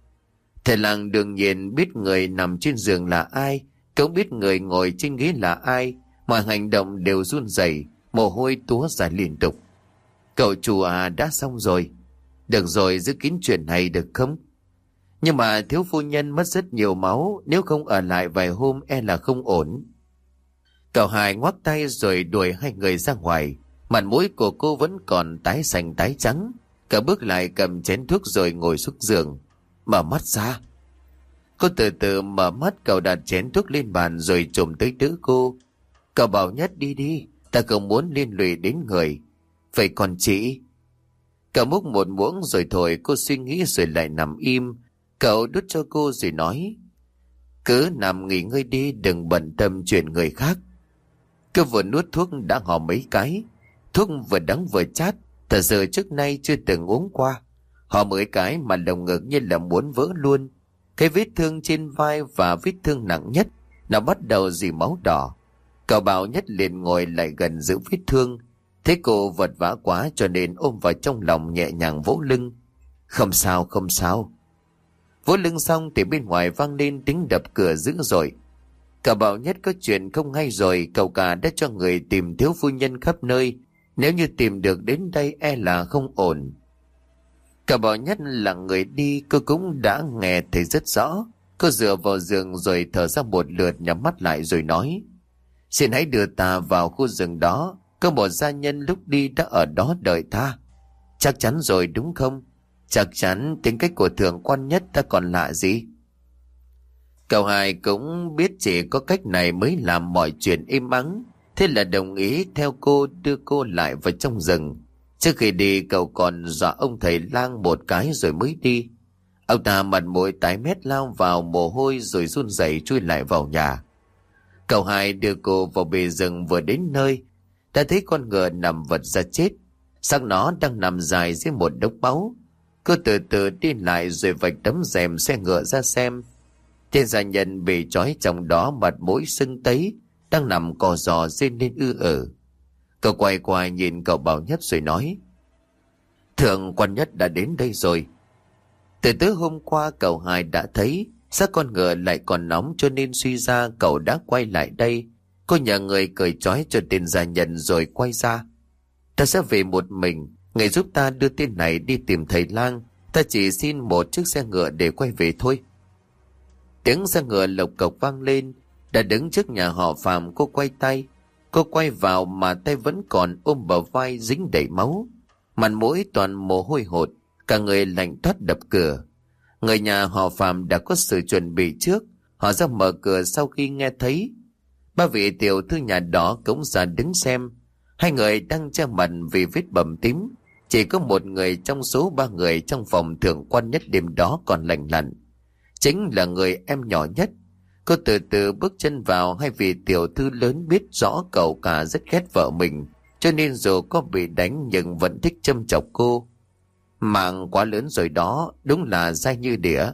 Thầy lang đương nhiên biết người nằm trên giường là ai, cũng biết người ngồi trên ghế là ai. Mọi hành động đều run rẩy, mồ hôi túa ra liên tục. Cậu chủ à, đã xong rồi. Được rồi, giữ kín chuyện này được không? Nhưng mà thiếu phu nhân mất rất nhiều máu, nếu không ở lại vài hôm e là không ổn. Cậu hai ngoắc tay rồi đuổi hai người ra ngoài. Mặt mũi của cô vẫn còn tái xanh tái trắng. Cậu bước lại cầm chén thuốc rồi ngồi xuống giường. Mở mắt ra. Cô từ từ mở mắt, cậu đặt chén thuốc lên bàn rồi trồm tới đỡ cô. Cậu Bảo Nhất đi đi, ta không muốn liên lụy đến người. Vậy còn chị? Cậu múc một muỗng rồi thổi, cô suy nghĩ rồi lại nằm im. Cậu đút cho cô rồi nói, cứ nằm nghỉ ngơi đi, đừng bận tâm chuyện người khác. Cô vừa nuốt thuốc đã hò mấy cái. Thuốc vừa đắng vừa chát, thật sự trước nay chưa từng uống qua. Hò mấy cái mà lồng ngực như là muốn vỡ luôn. Cái vết thương trên vai và vết thương nặng nhất, nó bắt đầu dì máu đỏ. Cậu Bảo Nhất liền ngồi lại gần giữ vết thương. Thấy cô vật vã quá cho nên ôm vào trong lòng nhẹ nhàng vỗ lưng. Không sao, không sao. Vỗ lưng xong thì bên ngoài vang lên tiếng đập cửa dữ dội. Cậu Bảo Nhất có chuyện không hay rồi, cậu cả đã cho người tìm thiếu phu nhân khắp nơi. Nếu như tìm được đến đây e là không ổn. Cậu Bảo Nhất là người đi, cô cũng đã nghe thấy rất rõ. Cô dựa vào giường rồi thở ra một lượt, nhắm mắt lại rồi nói, xin hãy đưa ta vào khu rừng đó. Có một gia nhân lúc đi đã ở đó đợi ta. Chắc chắn rồi đúng không? Chắc chắn. Tính cách của Thượng Quan Nhất ta còn lạ gì? Cậu hai cũng biết chỉ có cách này mới làm mọi chuyện im ắng, thế là đồng ý theo cô đưa cô lại vào trong rừng. Trước khi đi cậu còn dọa ông thầy lang một cái rồi mới đi. Ông ta mặt mũi tái mét lao vào mồ hôi rồi run rẩy chui lại vào nhà. Cậu hai đưa cô vào bề rừng, vừa đến nơi đã thấy con ngựa nằm vật ra chết, xác nó đang nằm dài dưới một đống máu. Cô từ từ đi lại rồi vạch tấm rèm xe ngựa ra xem. Tên gia nhân bị trói trong đó mặt mũi sưng tấy, đang nằm cò giò rên lên ư ử. Cậu quay qua nhìn cậu Bảo Nhất rồi nói: Thượng quan Nhất đã đến đây rồi. Từ tối hôm qua cậu hai đã thấy xác con ngựa lại còn nóng, cho nên suy ra cậu đã quay lại đây. Cô nhờ người cởi trói cho tên gia nhân rồi quay ra. Ta sẽ về một mình, người giúp ta đưa tên này đi tìm thầy lang. Ta chỉ xin một chiếc xe ngựa để quay về thôi. Tiếng xe ngựa lộc cộc vang lên. Đã đứng trước nhà họ Phạm, cô quay tay. Cô quay vào mà tay vẫn còn ôm bờ vai dính đầy máu, mặt mũi toàn mồ hôi hột, cả người lạnh toát đập cửa. Người nhà họ Phạm đã có sự chuẩn bị trước, họ ra mở cửa sau khi nghe thấy. Ba vị tiểu thư nhà đó cũng ra đứng xem. Hai người đang che mặt vì vết bầm tím. Chỉ có một người trong số ba người trong phòng thượng quan Nhất đêm đó còn lành lặn, chính là người em nhỏ nhất. Cô từ từ bước chân vào. Hai vị tiểu thư lớn biết rõ cậu cả rất ghét vợ mình, cho nên dù có bị đánh nhưng vẫn thích châm chọc cô. Mạng quá lớn rồi đó, đúng là dai như đĩa.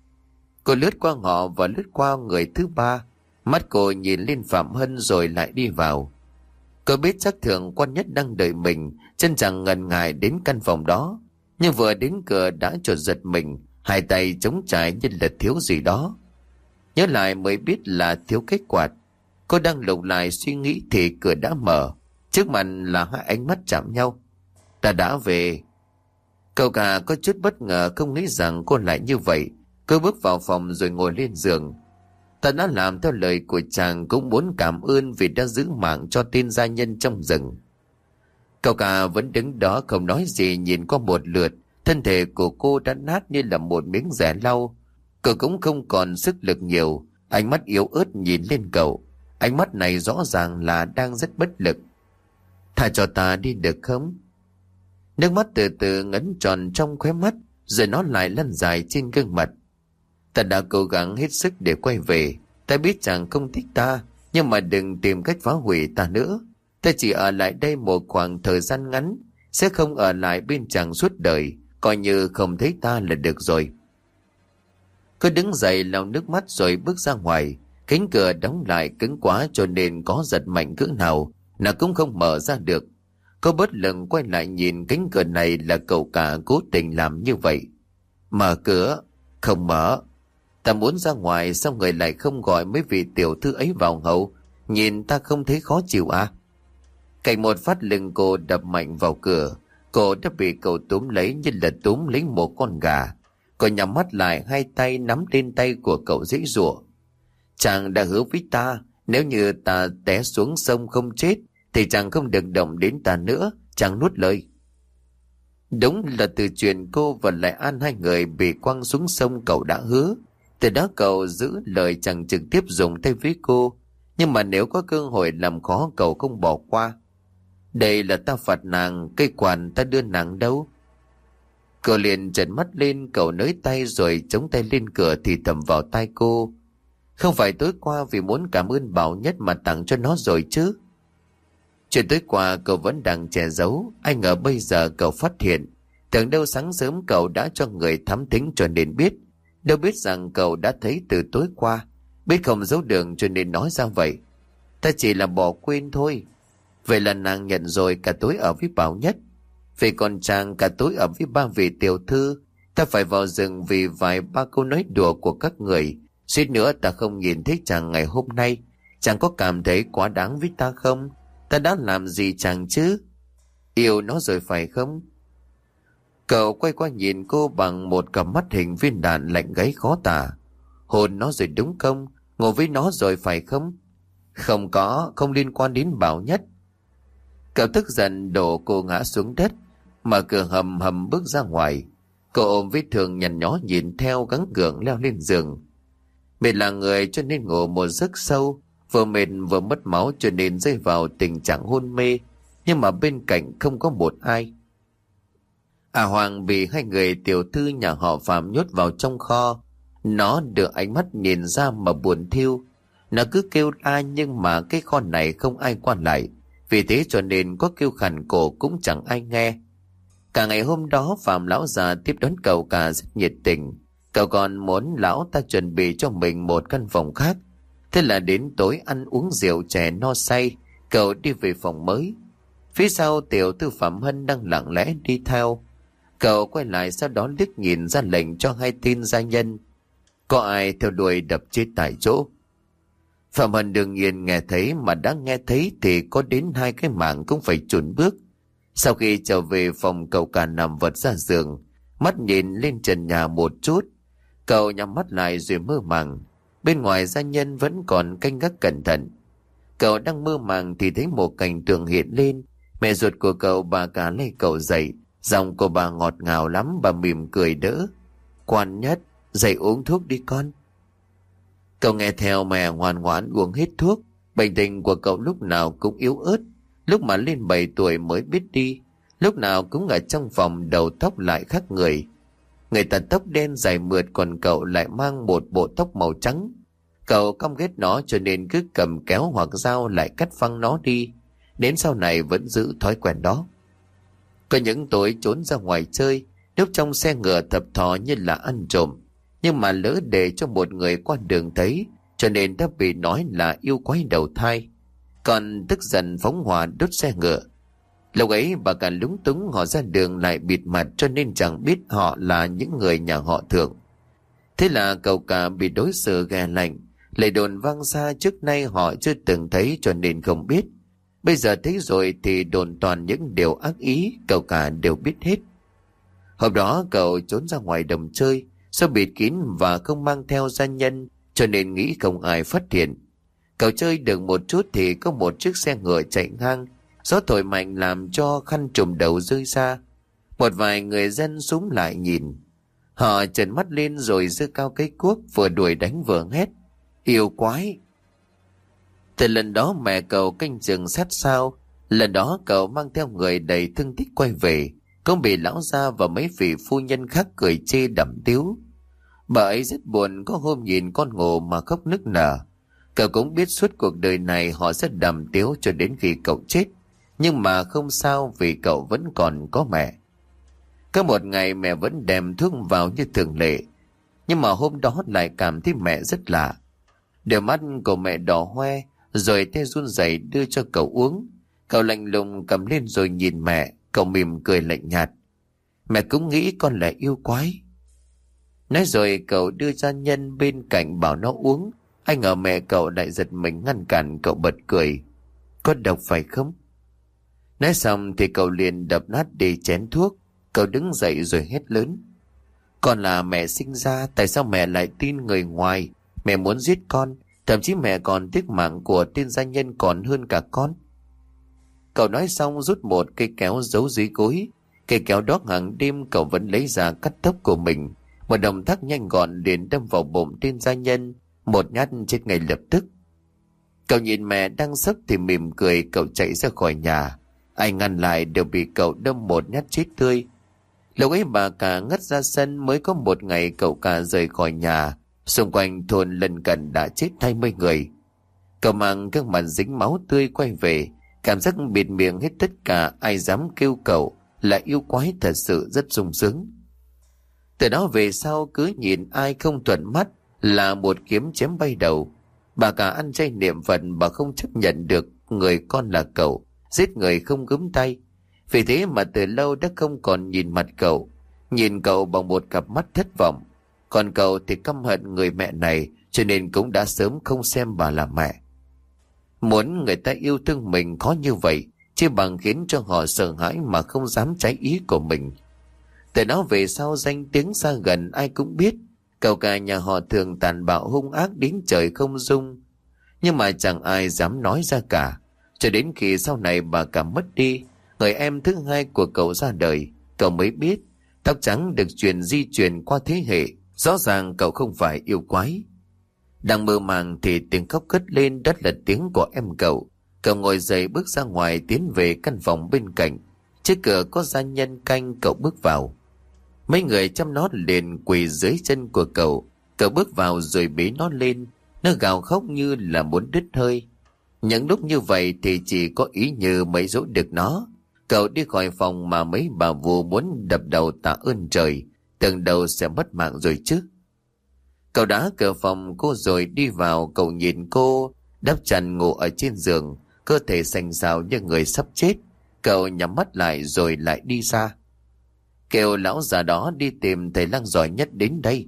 Cô lướt qua họ và lướt qua người thứ ba. Mắt cô nhìn lên Phạm Hân rồi lại đi vào. Cô biết chắc thượng quan Nhất đang đợi mình, chân chẳng ngần ngại đến căn phòng đó. Nhưng vừa đến cửa đã chợt giật mình, hai tay chống trải như là thiếu gì đó. Nhớ lại mới biết là thiếu cái quạt. Cô đang lục lại suy nghĩ thì cửa đã mở. Trước mặt là hai ánh mắt chạm nhau. Ta đã về. Cậu cả có chút bất ngờ, không nghĩ rằng cô lại như vậy. Cô bước vào phòng rồi ngồi lên giường. Ta đã làm theo lời của chàng, cũng muốn cảm ơn vì đã giữ mạng cho tên gia nhân trong rừng. Cậu cả vẫn đứng đó không nói gì, nhìn qua một lượt. Thân thể của cô đã nát như là một miếng rẻ lau. Cậu cũng không còn sức lực nhiều. Ánh mắt yếu ớt nhìn lên cậu. Ánh mắt này rõ ràng là đang rất bất lực. Tha cho ta đi được không? Nước mắt từ từ ngấn tròn trong khóe mắt, rồi nó lại lăn dài trên gương mặt. Ta đã cố gắng hết sức để quay về. Ta biết chàng không thích ta, nhưng mà đừng tìm cách phá hủy ta nữa. Ta chỉ ở lại đây một khoảng thời gian ngắn, sẽ không ở lại bên chàng suốt đời. Coi như không thấy ta là được rồi. Cô đứng dậy lau nước mắt rồi bước ra ngoài. Cánh cửa đóng lại cứng quá, cho nên có giật mạnh cỡ nào nó cũng không mở ra được. Cô bất lực quay lại nhìn cánh cửa này là cậu cả cố tình làm như vậy. Mở cửa. Không mở. Ta muốn ra ngoài, sao người lại không gọi mấy vị tiểu thư ấy vào hậu? Nhìn ta không thấy khó chịu à? Cạnh một phát lưng cô đập mạnh vào cửa. Cô đã bị cậu túm lấy như là túm lấy một con gà. Cô nhắm mắt lại, hai tay nắm lên tay của cậu giãy giụa. Chàng đã hứa với ta, nếu như ta té xuống sông không chết thì chàng không được động đến ta nữa. Chàng nuốt lời. Đúng là từ chuyện cô và Lại An hai người bị quăng xuống sông cậu đã hứa. Từ đó cậu giữ lời, chẳng trực tiếp dùng tay với cô. Nhưng mà nếu có cơ hội làm khó cậu không bỏ qua. Đây là ta phạt nàng, cây quản ta đưa nàng đâu. Cậu liền trợn mắt lên, cậu nới tay rồi chống tay lên cửa thì thầm vào tai cô. Không phải tối qua vì muốn cảm ơn Bảo Nhất mà tặng cho nó rồi chứ? Chuyện tối qua cậu vẫn đang che giấu, ai ngờ bây giờ cậu phát hiện. Tưởng đâu sáng sớm cậu đã cho người thám thính cho nên biết. Đâu biết rằng cậu đã thấy từ tối qua, biết không giấu đường cho nên nói ra vậy. Ta chỉ là bỏ quên thôi. Vậy là nàng nhận rồi cả tối ở với Bảo Nhất. Vì còn chàng cả tối ở với ba vị tiểu thư. Ta phải vào rừng vì vài ba câu nói đùa của các người. Suýt nữa ta không nhìn thấy chàng ngày hôm nay. Chàng có cảm thấy quá đáng với ta không? Ta đã làm gì chàng chứ? Yêu nó rồi phải không? Cậu quay qua nhìn cô bằng một cặp mắt hình viên đạn lạnh gáy khó tả. Hôn nó rồi đúng không? Ngồi với nó rồi phải không? Không có, không liên quan đến Bảo Nhất. Cậu tức giận đổ cô ngã xuống đất, mở cửa hầm hầm bước ra ngoài. Cậu ôm vết thương nhăn nhó nhìn theo, gắng gượng leo lên giường. Mệt là người cho nên ngủ một giấc sâu, vừa mệt vừa mất máu cho nên rơi vào tình trạng hôn mê, nhưng mà bên cạnh không có một ai. À Hoàng bị hai người tiểu thư nhà họ Phạm nhốt vào trong kho. Nó đưa ánh mắt nhìn ra mà buồn thiêu. Nó cứ kêu la nhưng mà cái kho này không ai qua lại, vì thế cho nên có kêu khàn cổ cũng chẳng ai nghe. Cả ngày hôm đó Phạm lão già tiếp đón cậu cả rất nhiệt tình. Cậu còn muốn lão ta chuẩn bị cho mình một căn phòng khác. Thế là đến tối ăn uống rượu chè no say, cậu đi về phòng mới. Phía sau tiểu thư Phạm Hân đang lặng lẽ đi theo. Cậu quay lại sau đó liếc nhìn ra lệnh cho hai tên gia nhân. Có ai theo đuổi đập chết tại chỗ. Phạm Hân đương nhiên nghe thấy, mà đã nghe thấy thì có đến hai cái mạng cũng phải chùn bước. Sau khi trở về phòng, cậu cả nằm vật ra giường, mắt nhìn lên trần nhà một chút. Cậu nhắm mắt lại rồi mơ màng. Bên ngoài gia nhân vẫn còn canh gác cẩn thận. Cậu đang mơ màng thì thấy một cảnh tượng hiện lên. Mẹ ruột của cậu, bà cả lấy cậu dậy. Giọng của bà ngọt ngào lắm, bà mỉm cười đỡ. Quan Nhất, dậy uống thuốc đi con. Cậu nghe theo mẹ ngoan ngoãn uống hết thuốc. Bệnh tình của cậu lúc nào cũng yếu ớt. Lúc mà lên bảy tuổi mới biết đi. Lúc nào cũng ở trong phòng, đầu tóc lại khác người. Người ta tóc đen dài mượt, còn cậu lại mang một bộ tóc màu trắng. Cậu căm ghét nó cho nên cứ cầm kéo hoặc dao lại cắt phăng nó đi. Đến sau này vẫn giữ thói quen đó. Có những tối trốn ra ngoài chơi, núp trong xe ngựa thập thò như là ăn trộm. Nhưng mà lỡ để cho một người qua đường thấy, cho nên đã bị nói là yêu quái đầu thai. Còn tức giận phóng hỏa đốt xe ngựa. Lúc ấy bà cả lúng túng, họ ra đường lại bịt mặt cho nên chẳng biết họ là những người nhà họ Thượng. Thế là cậu cả bị đối xử ghẻ lạnh. Lời đồn vang xa trước nay họ chưa từng thấy cho nên không biết. Bây giờ thấy rồi thì đồn toàn những điều ác ý, cậu cả đều biết hết. Hôm đó cậu trốn ra ngoài đồng chơi, do bịt kín và không mang theo gia nhân cho nên nghĩ không ai phát hiện. Cậu chơi được một chút thì có một chiếc xe ngựa chạy ngang, gió thổi mạnh làm cho khăn trùm đầu rơi ra. Một vài người dân xúm lại nhìn. Họ trợn mắt lên rồi giơ cao cây cuốc, vừa đuổi đánh vừa hét: Yêu quái! Từ lần đó mẹ cậu canh chừng sát sao. Lần đó cậu mang theo người đầy thương tích quay về, cũng bị lão gia và mấy vị phu nhân khác cười chê đẩm tiếu. Bà ấy rất buồn, có hôm nhìn con ngộ mà khóc nức nở. Cậu cũng biết suốt cuộc đời này họ sẽ đẩm tiếu cho đến khi cậu chết. Nhưng mà không sao, vì cậu vẫn còn có mẹ. Có một ngày mẹ vẫn đem thuốc vào như thường lệ. Nhưng mà hôm đó lại cảm thấy mẹ rất lạ. Đôi mắt của mẹ đỏ hoe, rồi tay run rẩy đưa cho cậu uống. Cậu lạnh lùng cầm lên rồi nhìn mẹ. Cậu mỉm cười lạnh nhạt: Mẹ cũng nghĩ con là yêu quái. Nói rồi cậu đưa gia nhân bên cạnh bảo nó uống. Ai ngờ mẹ cậu lại giật mình ngăn cản, cậu bật cười: Có độc phải không? Nói xong thì cậu liền đập nát đi chén thuốc. Cậu đứng dậy rồi hét lớn: Con là mẹ sinh ra, tại sao mẹ lại tin người ngoài? Mẹ muốn giết con, thậm chí mẹ còn tiếc mạng của tên gia nhân còn hơn cả con. Cậu nói xong rút một cây kéo giấu dưới gối. Cây kéo đó hàng đêm cậu vẫn lấy ra cắt tóc của mình. Một động tác nhanh gọn liền đâm vào bụng tên gia nhân, một nhát chết ngay lập tức. Cậu nhìn mẹ đang sốc thì mỉm cười, cậu chạy ra khỏi nhà. Ai ngăn lại đều bị cậu đâm một nhát chết tươi. Lúc ấy bà cả ngất ra sân. Mới có một ngày cậu cả rời khỏi nhà, xung quanh thôn lân cận đã chết hai mươi người. Cậu mang gương mặt dính máu tươi quay về, cảm giác bịt miệng hết tất cả. Ai dám kêu cậu là yêu quái thật sự rất sung sướng. Từ đó về sau cứ nhìn ai không thuận mắt là một kiếm chém bay đầu. Bà cả ăn chay niệm Phật, bà không chấp nhận được người con là cậu giết người không gớm tay. Vì thế mà từ lâu đã không còn nhìn mặt cậu, nhìn cậu bằng một cặp mắt thất vọng. Còn cậu thì căm hận người mẹ này, cho nên cũng đã sớm không xem bà là mẹ. Muốn người ta yêu thương mình khó như vậy, chỉ bằng khiến cho họ sợ hãi mà không dám trái ý của mình. Từ đó về sau danh tiếng xa gần ai cũng biết, cậu cả nhà họ Thường tàn bạo hung ác đến trời không dung. Nhưng mà chẳng ai dám nói ra cả. Cho đến khi sau này bà cả mất đi, người em thứ hai của cậu ra đời, cậu mới biết tóc trắng được truyền di truyền qua thế hệ. Rõ ràng cậu không phải yêu quái. Đang mơ màng thì tiếng khóc cất lên, đó là tiếng của em cậu. Cậu ngồi dậy bước ra ngoài, tiến về căn phòng bên cạnh. Trước cửa có gia nhân canh, cậu bước vào. Mấy người chăm nó liền quỳ dưới chân của cậu. Cậu bước vào rồi bế nó lên. Nó gào khóc như là muốn đứt hơi. Những lúc như vậy thì chỉ có ý Như mới dỗ được nó. Cậu đi khỏi phòng mà mấy bà vú muốn đập đầu tạ ơn trời, tưởng đầu sẽ mất mạng rồi chứ. Cậu đá cửa phòng cô rồi đi vào. Cậu nhìn cô đắp chăn ngủ ở trên giường, cơ thể xanh xao như người sắp chết. Cậu nhắm mắt lại rồi lại đi ra. Kêu lão già đó đi tìm thầy lang giỏi nhất đến đây.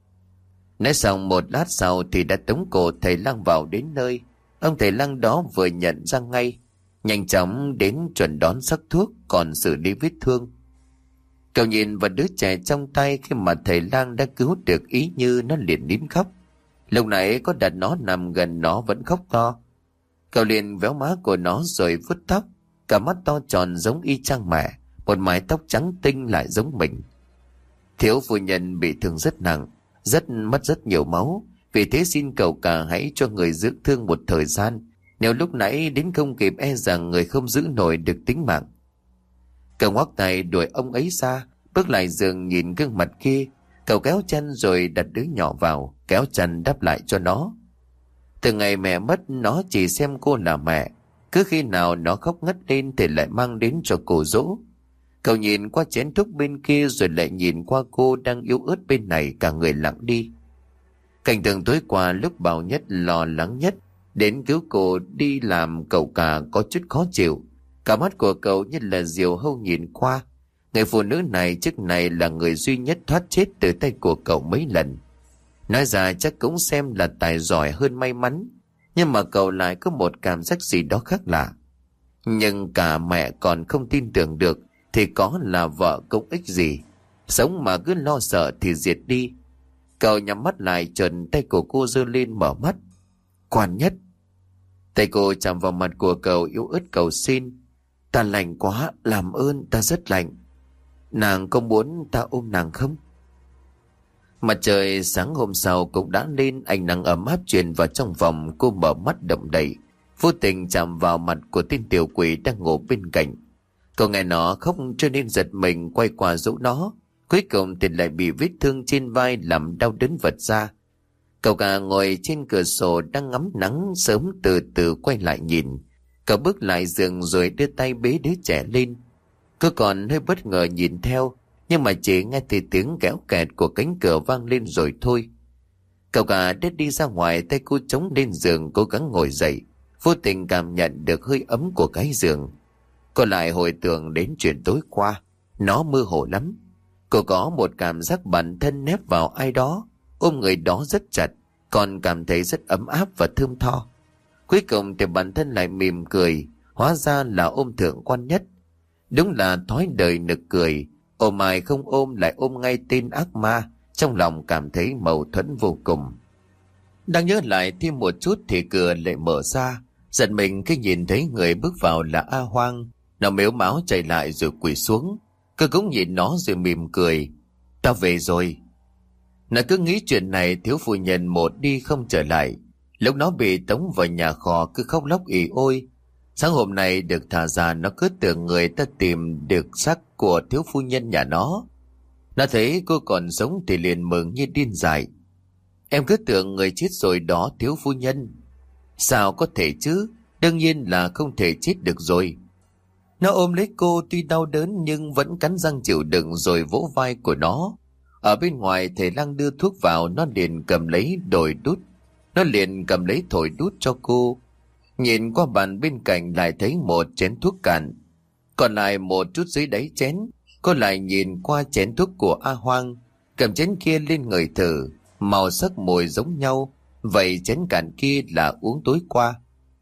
Nói xong một lát sau thì đã tống cổ thầy lang vào đến nơi. Ông thầy lang đó vừa nhận ra ngay, nhanh chóng đến chuẩn đón sắc thuốc còn xử lý vết thương. Cậu nhìn vào đứa trẻ trong tay, khi mà thầy lang đã cứu được Ý Như, nó liền nín khóc. Lúc nãy có đặt nó nằm gần nó vẫn khóc to. Cậu liền véo má của nó rồi vuốt tóc. Cả mắt to tròn giống y chang mẹ, một mái tóc trắng tinh lại giống mình. Thiếu phu nhân bị thương rất nặng, rất mất rất nhiều máu. Vì thế xin cậu cả hãy cho người dưỡng thương một thời gian. Nếu lúc nãy đến không kịp e rằng người không giữ nổi được tính mạng. Cậu ngoắc tay đuổi ông ấy ra, bước lại giường nhìn gương mặt kia. Cậu kéo chân rồi đặt đứa nhỏ vào, kéo chân đắp lại cho nó. Từ ngày mẹ mất, nó chỉ xem cô là mẹ. Cứ khi nào nó khóc ngất lên thì lại mang đến cho cô dỗ. Cậu nhìn qua chén thuốc bên kia rồi lại nhìn qua cô đang yếu ớt bên này, cả người lặng đi. Cảnh tượng tối qua lúc Bảo Nhất lo lắng nhất đến cứu cô đi làm, cậu cả có chút khó chịu. Cả mắt của cậu như là diều hâu nhìn qua. Người phụ nữ này trước này là người duy nhất thoát chết từ tay của cậu mấy lần. Nói ra chắc cũng xem là tài giỏi hơn may mắn, nhưng mà cậu lại có một cảm giác gì đó khác lạ. Nhưng cả mẹ còn không tin tưởng được thì có là vợ cũng ích gì. Sống mà cứ lo sợ thì diệt đi. Cậu nhắm mắt lại, trần tay của cô giơ lên mở mắt. Quan Nhất. Tay cô chạm vào mặt của cậu yếu ớt cầu xin. Ta lạnh quá, làm ơn, ta rất lạnh. Nàng có muốn ta ôm nàng không? Mặt trời sáng hôm sau cũng đã lên, ánh nắng ấm áp truyền vào trong phòng. Cô mở mắt động đậy, vô tình chạm vào mặt của tên tiểu quỷ đang ngủ bên cạnh. Cậu nghe nó khóc cho nên giật mình quay qua dỗ nó. Cuối cùng thì lại bị vết thương trên vai làm đau đớn vật ra. Cậu cả ngồi trên cửa sổ đang ngắm nắng sớm từ từ quay lại nhìn. Cậu bước lại giường rồi đưa tay bế đứa trẻ lên. Cô còn hơi bất ngờ nhìn theo, nhưng mà chỉ nghe thấy tiếng kéo kẹt của cánh cửa vang lên rồi thôi. Cậu cả đết đi ra ngoài, tay cô chống lên giường cố gắng ngồi dậy, vô tình cảm nhận được hơi ấm của cái giường. Cô lại hồi tưởng đến chuyện tối qua, nó mơ hồ lắm. Cô có một cảm giác bản thân nép vào ai đó, ôm người đó rất chặt, còn cảm thấy rất ấm áp và thơm tho. Cuối cùng thì bản thân lại mỉm cười, hóa ra là ôm thượng Quan Nhất. Đúng là thói đời nực cười, ôm ai không ôm lại ôm ngay tên ác ma, trong lòng cảm thấy mâu thuẫn vô cùng. Đang nhớ lại thêm một chút thì cửa lại mở ra, giật mình khi nhìn thấy người bước vào là A Hoang. Nó mếu máo chạy lại rồi quỳ xuống. Cô cũng nhìn nó rồi mỉm cười. Ta về rồi. Nó cứ nghĩ chuyện này thiếu phu nhân một đi không trở lại. Lúc nó bị tống vào nhà kho cứ khóc lóc ỉ ôi. Sáng hôm nay được thả ra, nó cứ tưởng người ta tìm được xác của thiếu phu nhân nhà nó. Nó thấy cô còn sống thì liền mừng như điên dại. Em cứ tưởng người chết rồi đó thiếu phu nhân. Sao có thể chứ? Đương nhiên là không thể chết được rồi. Nó ôm lấy cô tuy đau đớn nhưng vẫn cắn răng chịu đựng rồi vỗ vai của nó. Ở bên ngoài thầy lang đưa thuốc vào, nó liền cầm lấy đồi đút. Nó liền cầm lấy thổi đút cho cô. Nhìn qua bàn bên cạnh lại thấy một chén thuốc cạn, còn lại một chút dưới đáy chén. Cô lại nhìn qua chén thuốc của A Hoang, cầm chén kia lên ngửi thử, màu sắc mùi giống nhau. Vậy chén cạn kia là uống tối qua.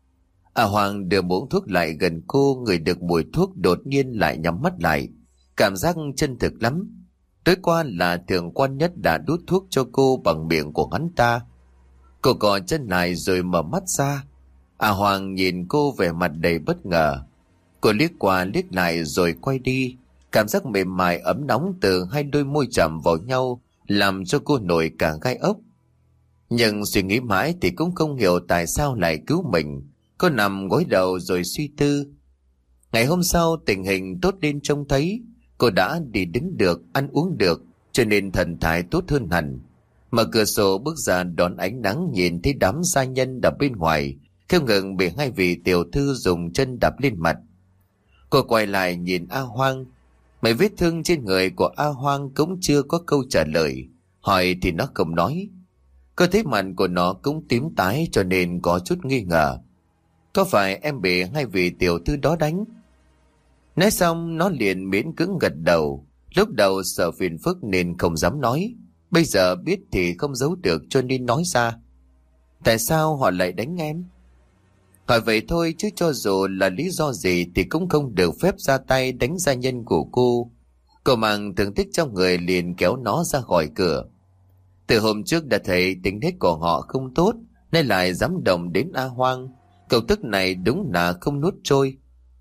A Hoang đưa muỗng thuốc lại gần cô, ngửi được mùi thuốc đột nhiên lại nhắm mắt lại. Cảm giác chân thực lắm. Tối qua là thượng Quan Nhất đã đút thuốc cho cô bằng miệng của hắn ta. Cô cò chân lại rồi mở mắt ra. A Hoang nhìn cô vẻ mặt đầy bất ngờ. Cô liếc qua liếc lại rồi quay đi. Cảm giác mềm mại ấm nóng từ hai đôi môi chạm vào nhau làm cho cô nổi cả gai ốc. Nhưng suy nghĩ mãi thì cũng không hiểu tại sao lại cứu mình. Cô nằm gối đầu rồi suy tư. Ngày hôm sau tình hình tốt lên trông thấy. Cô đã đi đứng được, ăn uống được, cho nên thần thái tốt hơn hẳn. Mở cửa sổ bước ra đón ánh nắng, nhìn thấy đám gia nhân đập bên ngoài, không ngừng bị hai vị tiểu thư dùng chân đập lên mặt. Cô quay lại nhìn A Hoang. Mấy vết thương trên người của A Hoang cũng chưa có câu trả lời. Hỏi thì nó không nói. Cô thấy mặt của nó cũng tím tái, cho nên có chút nghi ngờ. Có phải em bị hai vị tiểu thư đó đánh? Nói xong nó liền miễn cưỡng gật đầu. Lúc đầu sợ phiền phức nên không dám nói. Bây giờ biết thì không giấu được, cho nên nói ra. Tại sao họ lại đánh em? Hỏi vậy thôi, chứ cho dù là lý do gì thì cũng không được phép ra tay đánh gia nhân của cô. Cô mang thương tích trong người liền kéo nó ra khỏi cửa. Từ hôm trước đã thấy tính nết của họ không tốt, nên lại dám động đến A Hoang. Cậu tức này đúng là không nuốt trôi.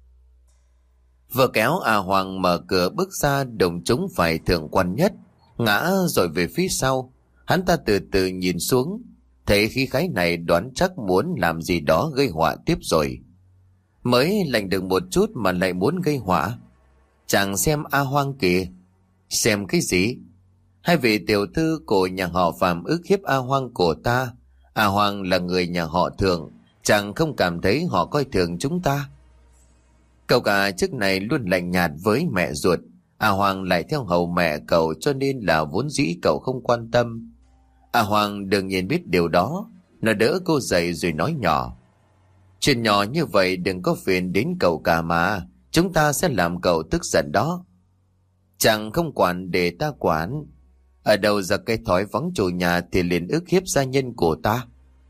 Vừa kéo A Hoang mở cửa bước ra, đụng chúng phải thượng quan nhất, ngã rồi về phía sau. Hắn ta từ từ nhìn xuống, thấy khí khái này đoán chắc muốn làm gì đó gây họa tiếp rồi. Mới lành được một chút mà lại muốn gây họa. Chàng xem A Hoang kìa. Xem cái gì? Hai vị tiểu thư của nhà họ Phạm ức hiếp A Hoang của ta. A Hoang là người nhà họ Thượng, chàng không cảm thấy họ coi thường chúng ta? Cậu cả trước này luôn lạnh nhạt với mẹ ruột. A Hoang lại theo hầu mẹ cậu, cho nên là vốn dĩ cậu không quan tâm. A Hoang đương nhiên biết điều đó. Nó đỡ cô dậy rồi nói nhỏ. Chuyện nhỏ như vậy đừng có phiền đến cậu cả mà. Chúng ta sẽ làm cậu tức giận đó. Chẳng không quản để ta quản. Ở đâu ra cái thói vắng chủ nhà thì liền ức hiếp gia nhân của ta.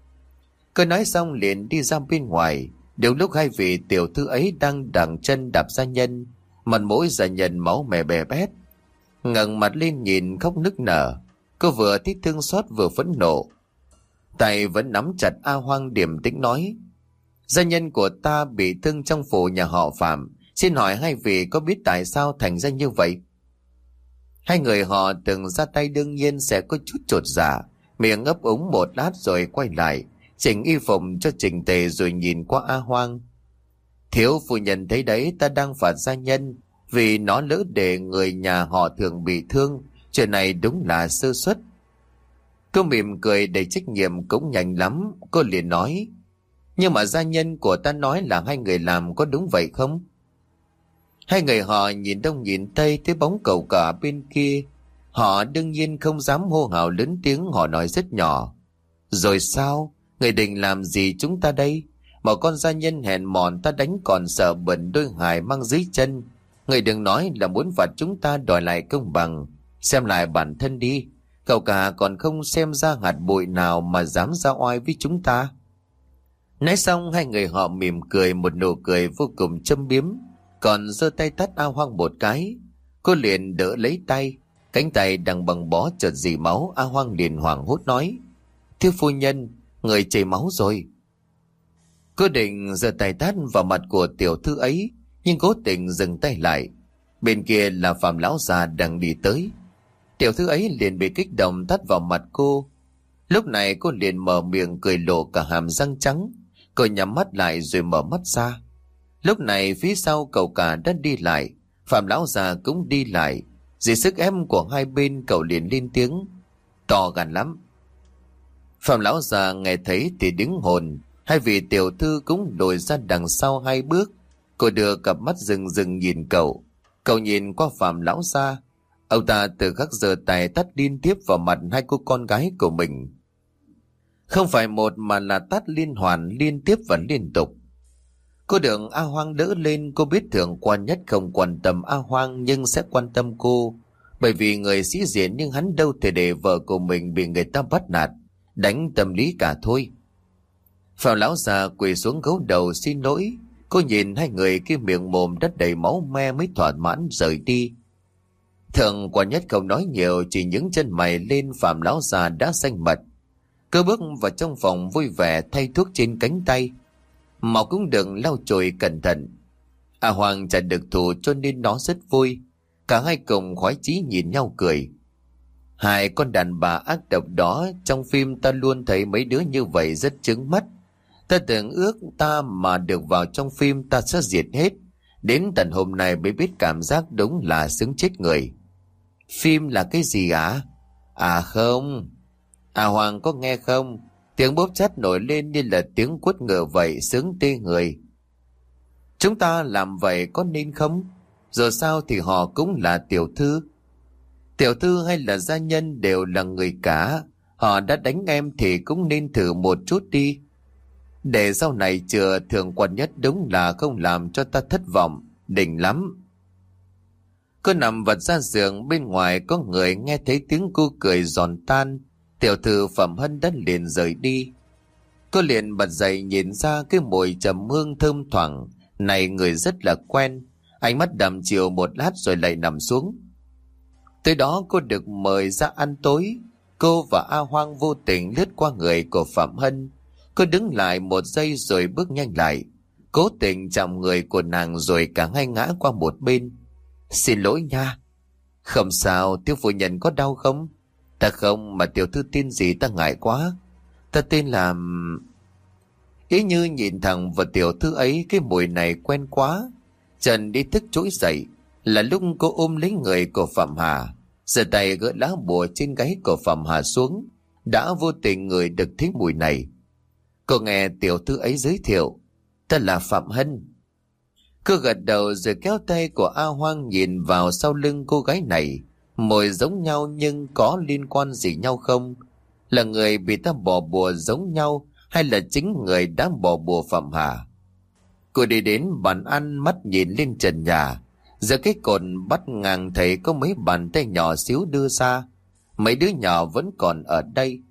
Cứ nói xong liền đi ra bên ngoài. Đều lúc hai vị tiểu thư ấy đang đằng chân đạp gia nhân, mặt mũi gia nhân máu mè bè bét, ngẩng mặt lên nhìn khóc nức nở. Cô vừa thấy thương xót vừa phẫn nộ, tay vẫn nắm chặt A Hoang, điềm tĩnh nói: gia nhân của ta bị thương trong phủ nhà họ Phạm, xin hỏi hai vị có biết tại sao thành ra như vậy? Hai người họ từng ra tay đương nhiên sẽ có chút chột dạ, miệng ấp úng một lát rồi quay lại chỉnh y phục cho chỉnh tề rồi nhìn qua A Hoang. Thiếu phu nhân thấy đấy, ta đang phạt gia nhân vì nó lỡ để người nhà họ Thường bị thương, chuyện này đúng là sơ suất. Cô mỉm cười đầy trách nhiệm cũng nhanh lắm. Cô liền nói: nhưng mà gia nhân của ta nói là hai người làm, có đúng vậy không? Hai người họ nhìn đông nhìn tây, thấy bóng cậu cả bên kia. Họ đương nhiên không dám hô hào lớn tiếng, họ nói rất nhỏ: rồi sao? Người định làm gì chúng ta đây? Một con gia nhân hèn mọn ta đánh còn sợ bẩn đôi hài mang dưới chân. Người đừng nói là muốn phạt chúng ta đòi lại công bằng. Xem lại bản thân đi, cậu cả còn không xem ra hạt bụi nào mà dám ra oai với chúng ta. Nói xong hai người họ mỉm cười một nụ cười vô cùng châm biếm, còn giơ tay tát A Hoang một cái. Cô liền đỡ lấy tay, cánh tay đang bằng bó chợt dì máu. A Hoang liền hoảng hốt nói: thiếu phu nhân, người chảy máu rồi. Cô định giơ tay tát vào mặt của tiểu thư ấy, nhưng cố tình dừng tay lại. Bên kia là Phạm lão già đang đi tới. Tiểu thư ấy liền bị kích động tát vào mặt cô. Lúc này cô liền mở miệng cười lộ cả hàm răng trắng. Cô nhắm mắt lại rồi mở mắt ra. Lúc này phía sau cậu cả đã đi lại, Phạm lão già cũng đi lại. Dưới sức ép của hai bên, cậu liền lên tiếng to gan lắm. Phạm lão già nghe thấy thì đứng hồn. Hai vị tiểu thư cũng lùi ra đằng sau hai bước. Cô đưa cặp mắt rừng rừng nhìn cậu. Cậu nhìn qua Phạm lão già. Ông ta từ khắc giờ tay tát liên tiếp vào mặt hai cô con gái của mình. Không phải một mà là tát liên hoàn, liên tiếp và liên tục. Cô được A Hoang đỡ lên. Cô biết thượng quan nhất không quan tâm A Hoang, nhưng sẽ quan tâm cô. Bởi vì người sĩ diện, nhưng hắn đâu thể để vợ của mình bị người ta bắt nạt, đánh tâm lý cả thôi. Phạm lão già quỳ xuống gấu đầu xin lỗi. Cô nhìn hai người kia miệng mồm đất đầy máu me mới thỏa mãn rời đi. Thượng quan nhất không nói nhiều, chỉ những chân mày lên. Phạm lão già đã xanh mật. Cô bước vào trong phòng vui vẻ thay thuốc trên cánh tay. Máu cũng đừng lau chùi cẩn thận. A Hoang trả được thù cho nên nó rất vui. Cả hai cùng khoái chí nhìn nhau cười. Hai con đàn bà ác độc đó trong phim ta luôn thấy mấy đứa như vậy rất chướng mắt. Ta tưởng ước ta mà được vào trong phim ta sẽ diệt hết. Đến tận hôm nay mới biết cảm giác đúng là xứng chết người. Phim là cái gì ạ? À? à không. À Hoàng có nghe không? Tiếng bóp chát nổi lên như là tiếng quất ngựa vậy, sướng tê người. Chúng ta làm vậy có nên không? Dù sao thì họ cũng là tiểu thư. Tiểu thư hay là gia nhân đều là người cả. Họ đã đánh em thì cũng nên thử một chút đi. Để sau này chừa thường quan nhất đúng là không làm cho ta thất vọng. Đỉnh lắm. Cô nằm vật ra giường, bên ngoài có người nghe thấy tiếng cô cười giòn tan. Tiểu thư Phẩm Hân đã liền rời đi. Cô liền bật dậy nhìn ra cái mùi trầm hương thơm thoảng này người rất là quen. Ánh mắt đăm chiều một lát rồi lại nằm xuống. Tới đó cô được mời ra ăn tối. Cô và A Hoang vô tình lướt qua người của Phạm Hân. Cô đứng lại một giây rồi bước nhanh lại, cố tình chạm người của nàng rồi cả hai ngã qua một bên. Xin lỗi nha. Không sao, tiểu phu nhân có đau không? Ta không, mà tiểu thư tên gì ta ngại quá. Ta tên là... Ý như nhìn thẳng vào tiểu thư ấy, cái mùi này quen quá. Trần đi thức trỗi dậy, là lúc cô ôm lấy người của Phạm Hà, giơ tay gỡ lá bùa trên gáy của Phạm Hà xuống, đã vô tình ngửi được thấy mùi này. Cô nghe tiểu thư ấy giới thiệu, ta là Phạm Hân. Cô gật đầu rồi kéo tay của A Hoang nhìn vào sau lưng cô gái này. Mồi giống nhau nhưng có liên quan gì nhau không? Là người bị ta bỏ bùa giống nhau hay là chính người đã bỏ bùa Phạm Hà? Cô đi đến bàn ăn, mắt nhìn lên trần nhà. Giờ cái cột bắt ngang thấy có mấy bàn tay nhỏ xíu đưa ra. Mấy đứa nhỏ vẫn còn ở đây.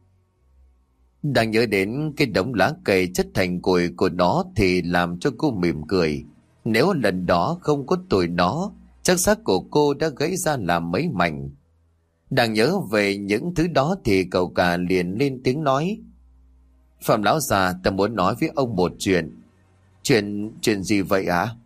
Đang nhớ đến cái đống lá cây chất thành củi của nó thì làm cho cô mỉm cười. Nếu lần đó không có tụi nó, chắc xác của cô đã gãy ra làm mấy mảnh. Đang nhớ về những thứ đó thì cậu cả liền lên tiếng nói. Phạm lão già, ta muốn nói với ông một chuyện. Chuyện, chuyện gì vậy ạ? À?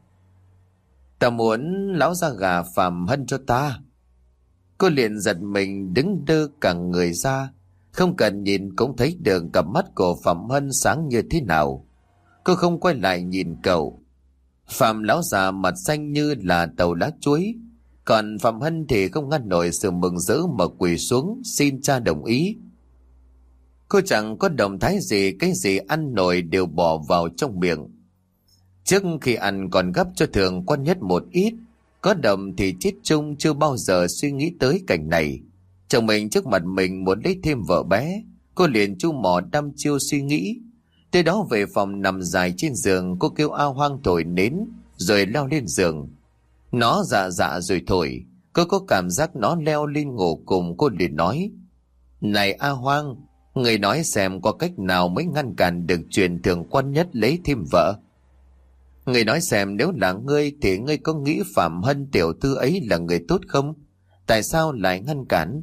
Ta muốn lão già gà Phạm Hân cho ta. Cô liền giật mình đứng đơ cả người ra. Không cần nhìn cũng thấy được cặp mắt của Phạm Hân sáng như thế nào. Cô không quay lại nhìn cậu. Phạm lão già mặt xanh như là tàu lá chuối. Còn Phạm Hân thì không ngăn nổi sự mừng rỡ mà quỳ xuống xin cha đồng ý. Cô chẳng có động thái gì, cái gì ăn nổi đều bỏ vào trong miệng. Trước khi ăn còn gấp cho thường quan nhất một ít. Có đầm thì chết chung, chưa bao giờ suy nghĩ tới cảnh này. Chồng mình trước mặt mình muốn lấy thêm vợ bé. Cô liền chu mỏ đăm chiêu suy nghĩ. Tới đó về phòng nằm dài trên giường, cô kêu A Hoang thổi nến rồi leo lên giường. Nó dạ dạ rồi thổi. Cô có cảm giác nó leo lên ngủ cùng. Cô liền nói: Này A Hoang, người nói xem có cách nào mới ngăn cản được chuyện thường quan nhất lấy thêm vợ. Người nói xem nếu là ngươi thì ngươi có nghĩ Phạm Hân tiểu thư ấy là người tốt không? Tại sao lại ngăn cản?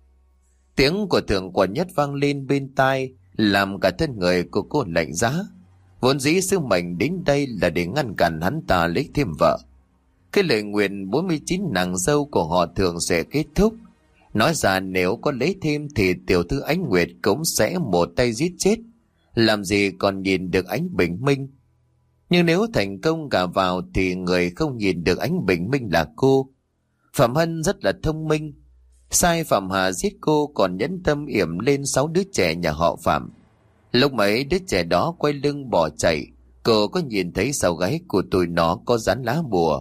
Tiếng của thường quan nhất vang lên bên tai, làm cả thân người của cô lạnh giá. Vốn dĩ sứ mệnh đến đây là để ngăn cản hắn ta lấy thêm vợ. Cái lời nguyện bốn mươi chín nàng dâu của họ thường sẽ kết thúc. Nói ra nếu có lấy thêm thì tiểu thư Ánh Nguyệt cũng sẽ một tay giết chết. Làm gì còn nhìn được ánh bình minh. Nhưng nếu thành công gả vào thì người không nhìn được ánh bình minh là cô. Phạm Hân rất là thông minh. Sai Phạm Hà giết cô còn nhẫn tâm yểm lên sáu đứa trẻ nhà họ Phạm. Lúc mấy đứa trẻ đó quay lưng bỏ chạy, cô có nhìn thấy sau gáy của tụi nó có dán lá bùa.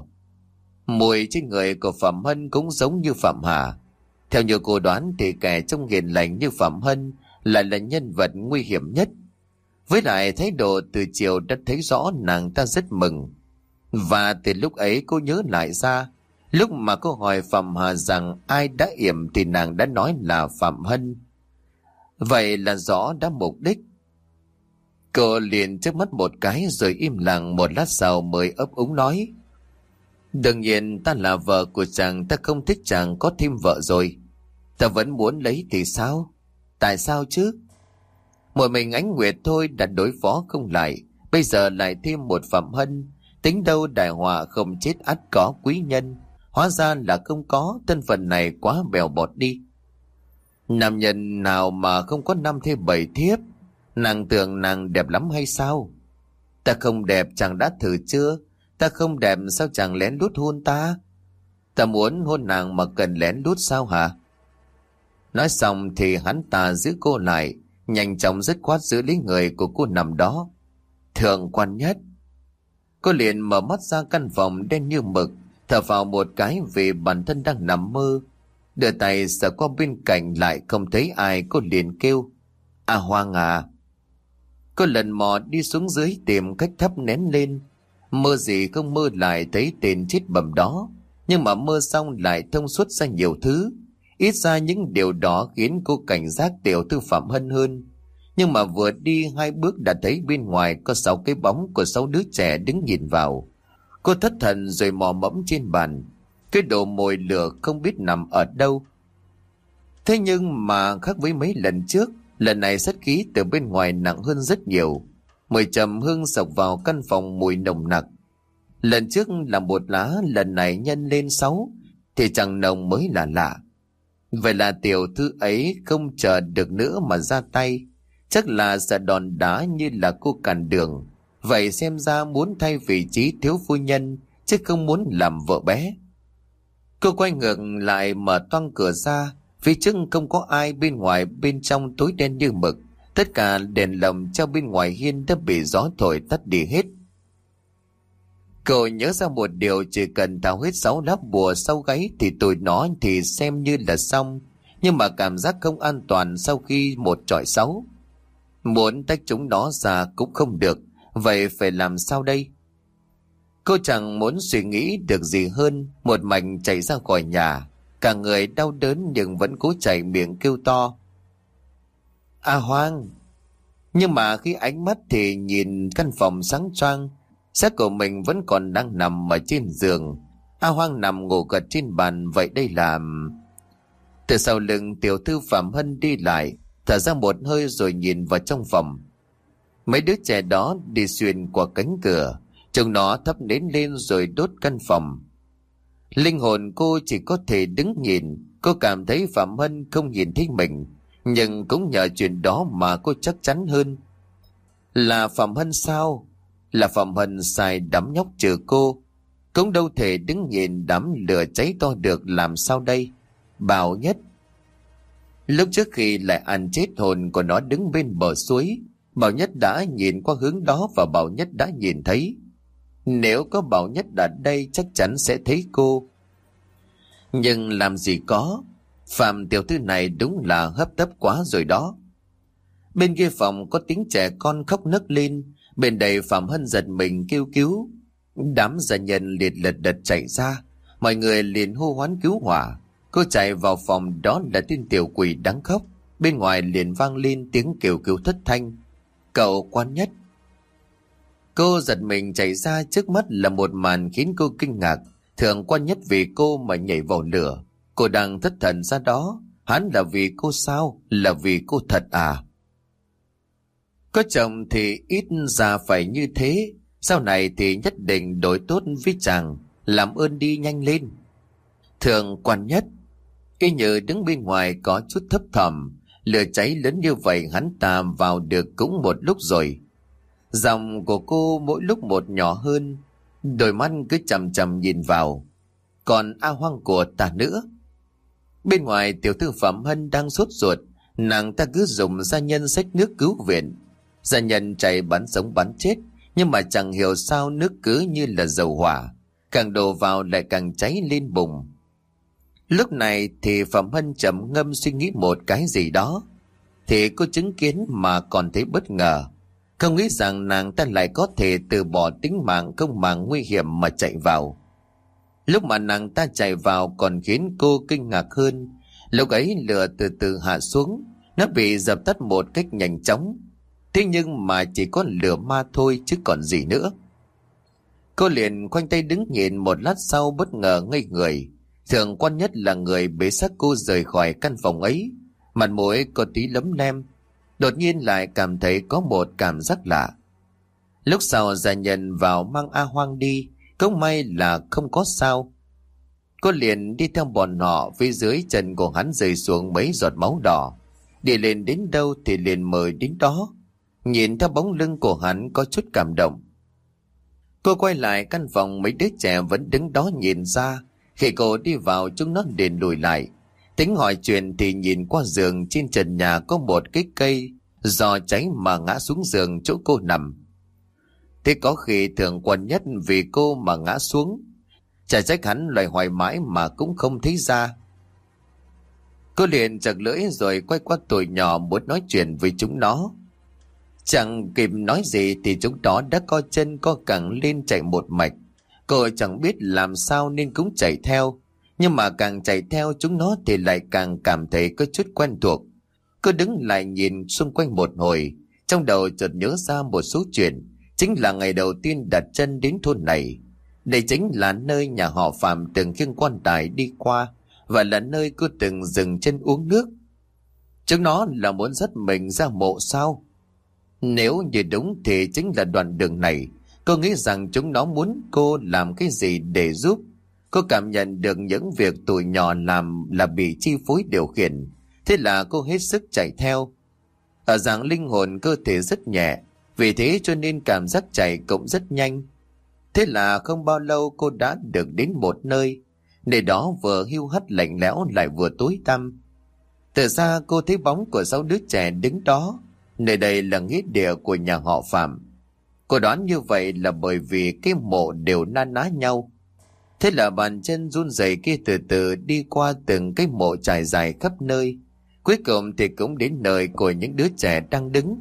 Mùi trên người của Phạm Hân cũng giống như Phạm Hà. Theo như cô đoán thì kẻ trong hiền lành như Phạm Hân lại là nhân vật nguy hiểm nhất. Với lại thái độ từ chiều đã thấy rõ nàng ta rất mừng. Và từ lúc ấy cô nhớ lại ra, lúc mà cô hỏi Phạm Hà rằng ai đã yểm thì nàng đã nói là Phạm Hân. Vậy là rõ đã mục đích. Cô liền chớp mắt một cái rồi im lặng một lát sau mới ấp úng nói: Đương nhiên ta là vợ của chàng, ta không thích chàng có thêm vợ rồi. Ta vẫn muốn lấy thì sao? Tại sao chứ? Một mình Ánh Nguyệt thôi đã đối phó không lại, bây giờ lại thêm một Phạm Hân. Tính đâu đại họa không chết ắt có quý nhân. Hóa ra là không có, thân phận này quá bèo bọt đi. Nam nhân nào mà không có năm thế bảy thiếp? Nàng tưởng nàng đẹp lắm hay sao? Ta không đẹp chàng đã thử chưa? Ta không đẹp sao chàng lén lút hôn ta? Ta muốn hôn nàng mà cần lén lút sao hả? Nói xong thì hắn ta giữ cô lại, nhanh chóng dứt khoát giữ lấy người của cô nằm đó. Thượng quan Nhất. Cô liền mở mắt ra căn phòng đen như mực, thở vào một cái vì bản thân đang nằm mơ. Đưa tay sờ qua bên cạnh lại không thấy ai, cô liền kêu: À Hoang à. Cô lần mò đi xuống dưới tìm cách thắp nén lên. Mơ gì không mơ lại thấy tên chết bầm đó, nhưng mà mơ xong lại thông suốt ra nhiều thứ. Ít ra những điều đó khiến cô cảnh giác tiểu thư Phạm Hân hơn. Nhưng mà vừa đi hai bước đã thấy bên ngoài có sáu cái bóng của sáu đứa trẻ đứng nhìn vào. Cô thất thần rồi mò mẫm trên bàn. Cái đồ mồi lửa không biết nằm ở đâu. Thế nhưng mà khác với mấy lần trước, lần này sát khí từ bên ngoài nặng hơn rất nhiều. Mùi trầm hương sộc vào căn phòng mùi nồng nặc. Lần trước là một lá, lần này nhân lên sáu, thì chẳng nồng mới là lạ. Vậy là tiểu thư ấy không chờ được nữa mà ra tay. Chắc là sợ đòn đá như là cô cản đường. Vậy xem ra muốn thay vị trí thiếu phu nhân, chứ không muốn làm vợ bé. Cô quay ngược lại mở toang cửa ra. Phía trước không có ai, bên ngoài bên trong tối đen như mực. Tất cả đèn lồng treo bên ngoài hiên đã bị gió thổi tắt đi hết. Cô nhớ ra một điều, chỉ cần tháo hết sáu lá bùa sau gáy thì tụi nó thì xem như là xong. Nhưng mà cảm giác không an toàn sau khi một chọi sáu. Muốn tách chúng nó ra cũng không được. Vậy phải làm sao đây? Cô chẳng muốn suy nghĩ được gì hơn, một mạch chạy ra khỏi nhà. Cả người đau đớn nhưng vẫn cố chạy miệng kêu to: À Hoang. Nhưng mà khi ánh mắt thì nhìn căn phòng sáng choang, xác của mình vẫn còn đang nằm ở trên giường. A Hoang nằm ngủ gật trên bàn. Vậy đây là... Từ sau lưng tiểu thư Phạm Hân đi lại, thở ra một hơi rồi nhìn vào trong phòng. Mấy đứa trẻ đó đi xuyên qua cánh cửa, chúng nó thắp nến lên rồi đốt căn phòng. Linh hồn cô chỉ có thể đứng nhìn. Cô cảm thấy Phạm Hân không nhìn thấy mình, nhưng cũng nhờ chuyện đó mà cô chắc chắn hơn. Là Phạm Hân sao? Là Phạm Hân sai đám nhóc trừ cô. Cũng đâu thể đứng nhìn đám lửa cháy to được, làm sao đây? Bảo Nhất. Lúc trước khi lại ăn chết hồn của nó đứng bên bờ suối, Bảo Nhất đã nhìn qua hướng đó và Bảo Nhất đã nhìn thấy. Nếu có Bảo Nhất ở đây chắc chắn sẽ thấy cô. Nhưng làm gì có, Phạm tiểu thư này đúng là hấp tấp quá rồi đó. Bên kia phòng có tiếng trẻ con khóc nấc lên. Bên đây Phạm Hân giật mình kêu cứu. Đám gia nhân liệt lật đật chạy ra. Mọi người liền hô hoán cứu hỏa. Cô chạy vào phòng, đó là tên tiểu quỷ đáng khóc. Bên ngoài liền vang lên tiếng kêu cứu thất thanh: Cậu Quan Nhất. Cô giật mình chạy ra, trước mắt là một màn khiến cô kinh ngạc. Thượng Quan Nhất vì cô mà nhảy vào lửa. Cô đang thất thần ra đó. Hắn là vì cô sao? Là vì cô thật à? Có chồng thì ít ra phải như thế. Sau này thì nhất định đối tốt với chàng. Làm ơn đi nhanh lên. Thượng Quan Nhất. Y Như đứng bên ngoài có chút thấp thỏm. Lửa cháy lớn như vậy hắn ta vào được cũng một lúc rồi. Giọng của cô mỗi lúc một nhỏ hơn. Đôi mắt cứ chằm chằm nhìn vào. Còn A Hoang của ta nữa. Bên ngoài tiểu thư Phạm Hân đang sốt ruột. Nàng ta cứ dùng gia nhân xách nước cứu viện. Gia nhân chạy bắn sống bắn chết. Nhưng mà chẳng hiểu sao nước cứ như là dầu hỏa. Càng đổ vào lại càng cháy lên bùng. Lúc này thì Phạm Hân trầm ngâm suy nghĩ một cái gì đó. Thì cô chứng kiến mà còn thấy bất ngờ. Không nghĩ rằng nàng ta lại có thể từ bỏ tính mạng không màng nguy hiểm mà chạy vào. Lúc mà nàng ta chạy vào còn khiến cô kinh ngạc hơn. Lúc ấy lửa từ từ hạ xuống. Nó bị dập tắt một cách nhanh chóng. Thế nhưng mà chỉ có lửa ma thôi chứ còn gì nữa. Cô liền khoanh tay đứng nhìn, một lát sau bất ngờ ngây người. Thượng Quan Nhất là người bế xác cô rời khỏi căn phòng ấy. Mặt mũi có tí lấm lem. Đột nhiên lại cảm thấy có một cảm giác lạ. Lúc sau gia nhân vào mang A Hoang đi. Cũng may là không có sao. Cô liền đi theo bọn họ, phía dưới chân của hắn rơi xuống mấy giọt máu đỏ. Đi lên đến đâu thì liền mời đến đó. Nhìn theo bóng lưng của hắn có chút cảm động. Cô quay lại căn phòng, mấy đứa trẻ vẫn đứng đó nhìn ra. Khi cô đi vào chúng nó liền lùi lại. Tính hỏi chuyện thì nhìn qua giường, trên trần nhà có một cái cây do cháy mà ngã xuống giường chỗ cô nằm. Thế có khi thường quần nhất vì cô mà ngã xuống. Chả trách hắn loay hoài mãi mà cũng không thấy ra. Cô liền chặt lưỡi rồi quay qua tụi nhỏ muốn nói chuyện với chúng nó. Chẳng kịp nói gì thì chúng nó đã co chân co cẳng lên chạy một mạch. Cô chẳng biết làm sao nên cũng chạy theo. Nhưng mà càng chạy theo chúng nó thì lại càng cảm thấy có chút quen thuộc. Cô đứng lại nhìn xung quanh một hồi, trong đầu chợt nhớ ra một số chuyện. Chính là ngày đầu tiên đặt chân đến thôn này. Đây chính là nơi nhà họ Phạm từng khiêng quan tài đi qua, và là nơi cô từng dừng chân uống nước. Chúng nó là muốn dắt mình ra mộ sao? Nếu như đúng thì chính là đoạn đường này. Cô nghĩ rằng chúng nó muốn cô làm cái gì để giúp. Cô cảm nhận được những việc tụi nhỏ làm là bị chi phối điều khiển. Thế là cô hết sức chạy theo. Ở dạng linh hồn cơ thể rất nhẹ, vì thế cho nên cảm giác chạy cũng rất nhanh. Thế là không bao lâu cô đã được đến một nơi. Nơi đó vừa hiu hắt lạnh lẽo lại vừa tối tăm. Từ xa cô thấy bóng của sáu đứa trẻ đứng đó. Nơi đây là nghĩa địa của nhà họ Phạm. Cô đoán như vậy là bởi vì cái mộ đều na ná nhau. Thế là bàn chân run rẩy kia từ từ đi qua từng cái mộ trải dài khắp nơi. Cuối cùng thì cũng đến nơi của những đứa trẻ đang đứng.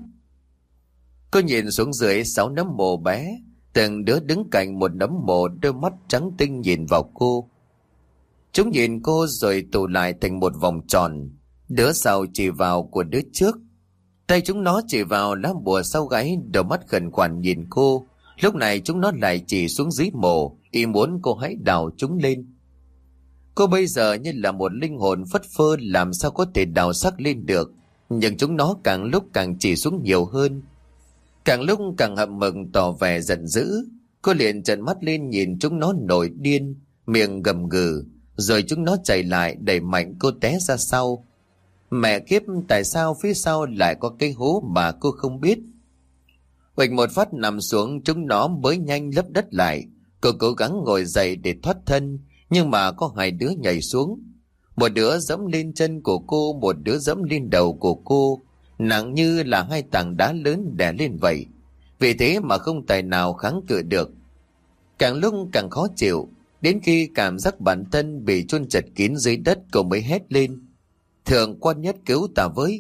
Cô nhìn xuống dưới sáu nấm mộ bé, từng đứa đứng cạnh một nấm mộ, đôi mắt trắng tinh nhìn vào cô. Chúng nhìn cô rồi tụ lại thành một vòng tròn. Đứa sau chỉ vào của đứa trước. Tay chúng nó chỉ vào lá bùa sau gáy, đôi mắt khẩn khoản nhìn cô. Lúc này chúng nó lại chỉ xuống dưới mộ, ý muốn cô hãy đào chúng lên. Cô bây giờ như là một linh hồn phất phơ, làm sao có thể đào xác lên được. Nhưng chúng nó càng lúc càng chỉ xuống nhiều hơn. Càng lúc càng hậm hực tỏ vẻ giận dữ. Cô liền trợn mắt lên nhìn chúng nó nổi điên, miệng gầm gừ. Rồi chúng nó chạy lại đẩy mạnh cô té ra sau. Mẹ kiếp, tại sao phía sau lại có cái hố mà cô không biết? Huỵch một phát nằm xuống, chúng nó mới nhanh lấp đất lại. Cô cố gắng ngồi dậy để thoát thân, nhưng mà có hai đứa nhảy xuống. Một đứa giẫm lên chân của cô, một đứa giẫm lên đầu của cô, nặng như là hai tảng đá lớn đè lên vậy. Vì thế mà không tài nào kháng cự được. Càng lúc càng khó chịu, đến khi cảm giác bản thân bị chôn chặt kín dưới đất, cô mới hét lên: Thượng quan Nhất cứu ta với!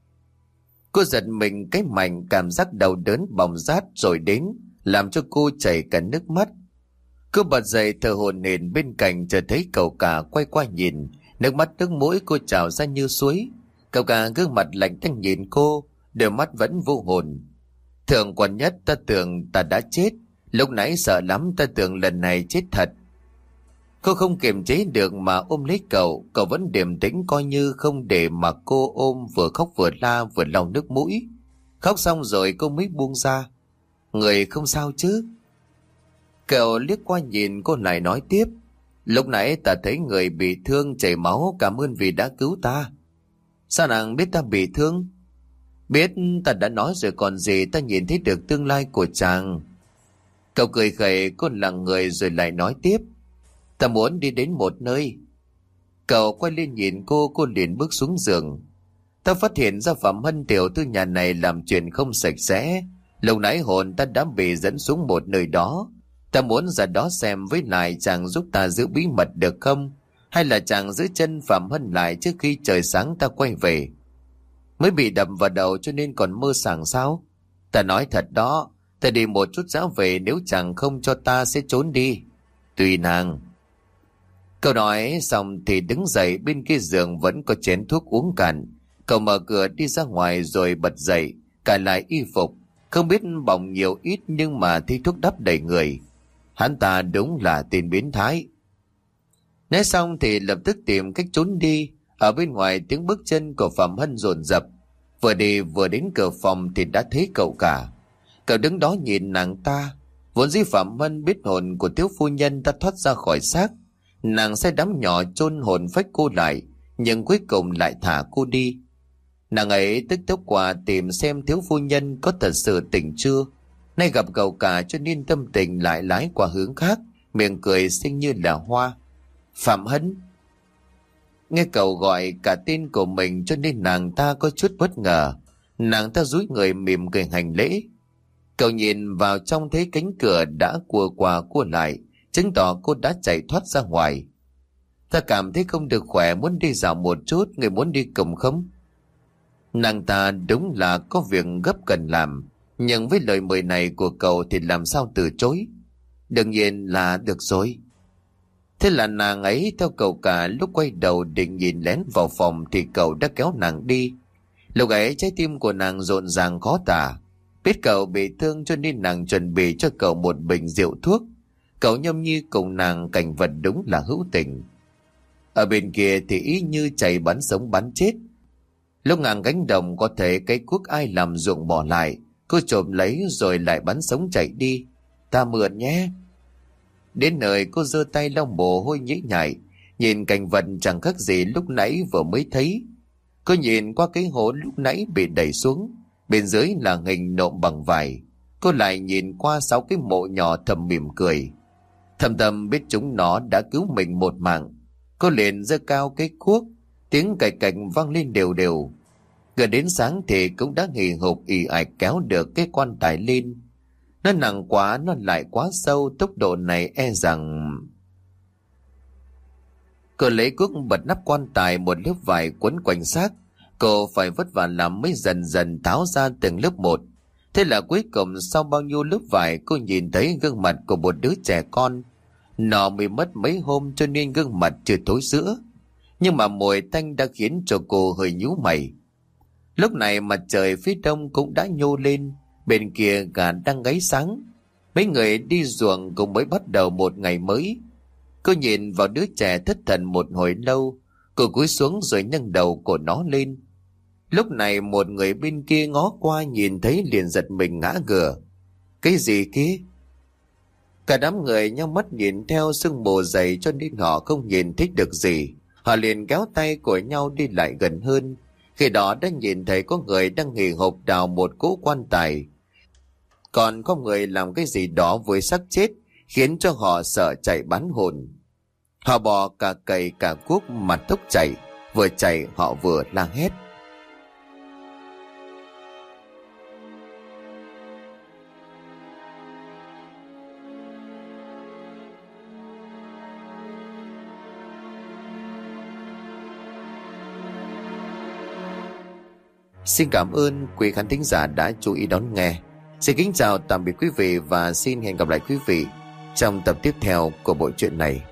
Cô giật mình cái mạnh, cảm giác đau đớn bỏng rát rồi đến, làm cho cô chảy cả nước mắt. Cô bật dậy thở hổn hển, bên cạnh chợt thấy cậu cả quay qua nhìn, nước mắt nước mũi cô trào ra như suối. Cậu cả gương mặt lạnh tanh nhìn cô, đôi mắt vẫn vô hồn. Thượng quan Nhất, ta tưởng ta đã chết, lúc nãy sợ lắm, ta tưởng lần này chết thật. Cô không kiềm chế được mà ôm lấy cậu. Cậu vẫn điềm tĩnh coi như không để mà cô ôm, vừa khóc vừa la vừa lau nước mũi. Khóc xong rồi cô mới buông ra: Người không sao chứ? Cậu liếc qua nhìn cô lại nói tiếp: Lúc nãy ta thấy người bị thương chảy máu, cảm ơn vì đã cứu ta. Sao nàng biết ta bị thương? Biết, ta đã nói rồi còn gì, ta nhìn thấy được tương lai của chàng. Cậu cười khẩy, cô lặng người rồi lại nói tiếp: Ta muốn đi đến một nơi. Cậu quay lên nhìn cô, cô liền bước xuống giường. Ta phát hiện ra Phạm Hân tiểu thư nhà này làm chuyện không sạch sẽ. Lúc nãy hồn ta đã bị dẫn xuống một nơi đó. Ta muốn ra đó xem, với lại chàng giúp ta giữ bí mật được không? Hay là chàng giữ chân Phạm Hân lại trước khi trời sáng ta quay về? Mới bị đập vào đầu cho nên còn mơ sảng sao? Ta nói thật đó, ta đi một chút rã về, nếu chàng không cho ta sẽ trốn đi. Tùy nàng. Cậu nói xong thì đứng dậy, bên kia giường vẫn có chén thuốc uống cạn. Cậu mở cửa đi ra ngoài rồi bật dậy, cài lại y phục. Không biết bỏng nhiều ít nhưng mà thấy thuốc đắp đầy người. Hắn ta đúng là tên biến thái. Nói xong thì lập tức tìm cách trốn đi. Ở bên ngoài tiếng bước chân của Phạm Hân dồn dập. Vừa đi vừa đến cửa phòng thì đã thấy cậu cả. Cậu đứng đó nhìn nàng ta. Vốn dĩ Phạm Hân biết hồn của thiếu phu nhân đã thoát ra khỏi xác. Nàng sai đám nhỏ chôn hồn phách cô lại, nhưng cuối cùng lại thả cô đi. Nàng ấy tức tốc qua tìm xem thiếu phu nhân có thật sự tỉnh chưa. Nay gặp cậu cả cho nên tâm tình lại lái qua hướng khác, miệng cười xinh như là hoa. Phạm Hân. Nghe cậu gọi cả tên của mình cho nên nàng ta có chút bất ngờ. Nàng ta dúi người mỉm cười hành lễ. Cậu nhìn vào trong thấy cánh cửa đã cua qua cua lại, chứng tỏ cô đã chạy thoát ra ngoài. Ta cảm thấy không được khỏe, muốn đi dạo một chút, người muốn đi cùng không? Nàng ta đúng là có việc gấp cần làm, nhưng với lời mời này của cậu thì làm sao từ chối. Đương nhiên là được rồi. Thế là nàng ấy theo cậu cả, lúc quay đầu định nhìn lén vào phòng thì cậu đã kéo nàng đi. Lúc ấy trái tim của nàng rộn ràng khó tả. Biết cậu bị thương cho nên nàng chuẩn bị cho cậu một bình rượu thuốc. Cậu nhâm nhi cùng nàng cảnh vật đúng là hữu tình. Ở bên kia thì ý như chạy bắn sống bắn chết. Lúc ngang cánh đồng có thể cái cuốc ai làm ruộng bỏ lại, cô trộm lấy rồi lại bắn sống chạy đi. Ta mượn nhé. Đến nơi cô giơ tay lau mồ hôi nhễ nhại, nhìn cảnh vật chẳng khác gì lúc nãy vừa mới thấy. Cô nhìn qua cái hố lúc nãy bị đẩy xuống, bên dưới là hình nộm bằng vải. Cô lại nhìn qua sáu cái mộ nhỏ thầm mỉm cười. Thầm thầm biết chúng nó đã cứu mình một mạng. Cô liền giơ cao cái cuốc, tiếng cạch cạch vang lên đều đều. Gần đến sáng thì cũng đã hì hục ì ạch kéo được cái quan tài lên. Nó nặng quá, nó lại quá sâu, tốc độ này e rằng... Cô lấy cuốc bật nắp quan tài, một lớp vải quấn quanh xác. Cô phải vất vả làm mới dần dần tháo ra từng lớp một. Thế là cuối cùng sau bao nhiêu lớp vải, cô nhìn thấy gương mặt của một đứa trẻ con. Nó mới mất mấy hôm cho nên gương mặt chưa thối rữa, nhưng mà mùi tanh đã khiến cho cô hơi nhíu mày. Lúc này mặt trời phía đông cũng đã nhô lên, bên kia gà đang gáy sáng. Mấy người đi ruộng cũng mới bắt đầu một ngày mới. Cô nhìn vào đứa trẻ thất thần một hồi lâu, cô cúi xuống rồi nâng đầu của nó lên. Lúc này một người bên kia ngó qua nhìn thấy liền giật mình ngã ngửa. Cái gì kia? Cả đám người nhau mắt nhìn theo sương mù dày cho nên họ không nhìn thích được gì. Họ liền kéo tay của nhau đi lại gần hơn. Khi đó đã nhìn thấy có người đang hì hục đào một cỗ quan tài. Còn có người làm cái gì đó với xác chết, khiến cho họ sợ chạy bắn hồn. Họ bỏ cả cày cả cuốc mà tốc chạy. Vừa chạy họ vừa la hét. Xin cảm ơn quý khán thính giả đã chú ý đón nghe. Xin kính chào tạm biệt quý vị và xin hẹn gặp lại quý vị trong tập tiếp theo của bộ truyện này.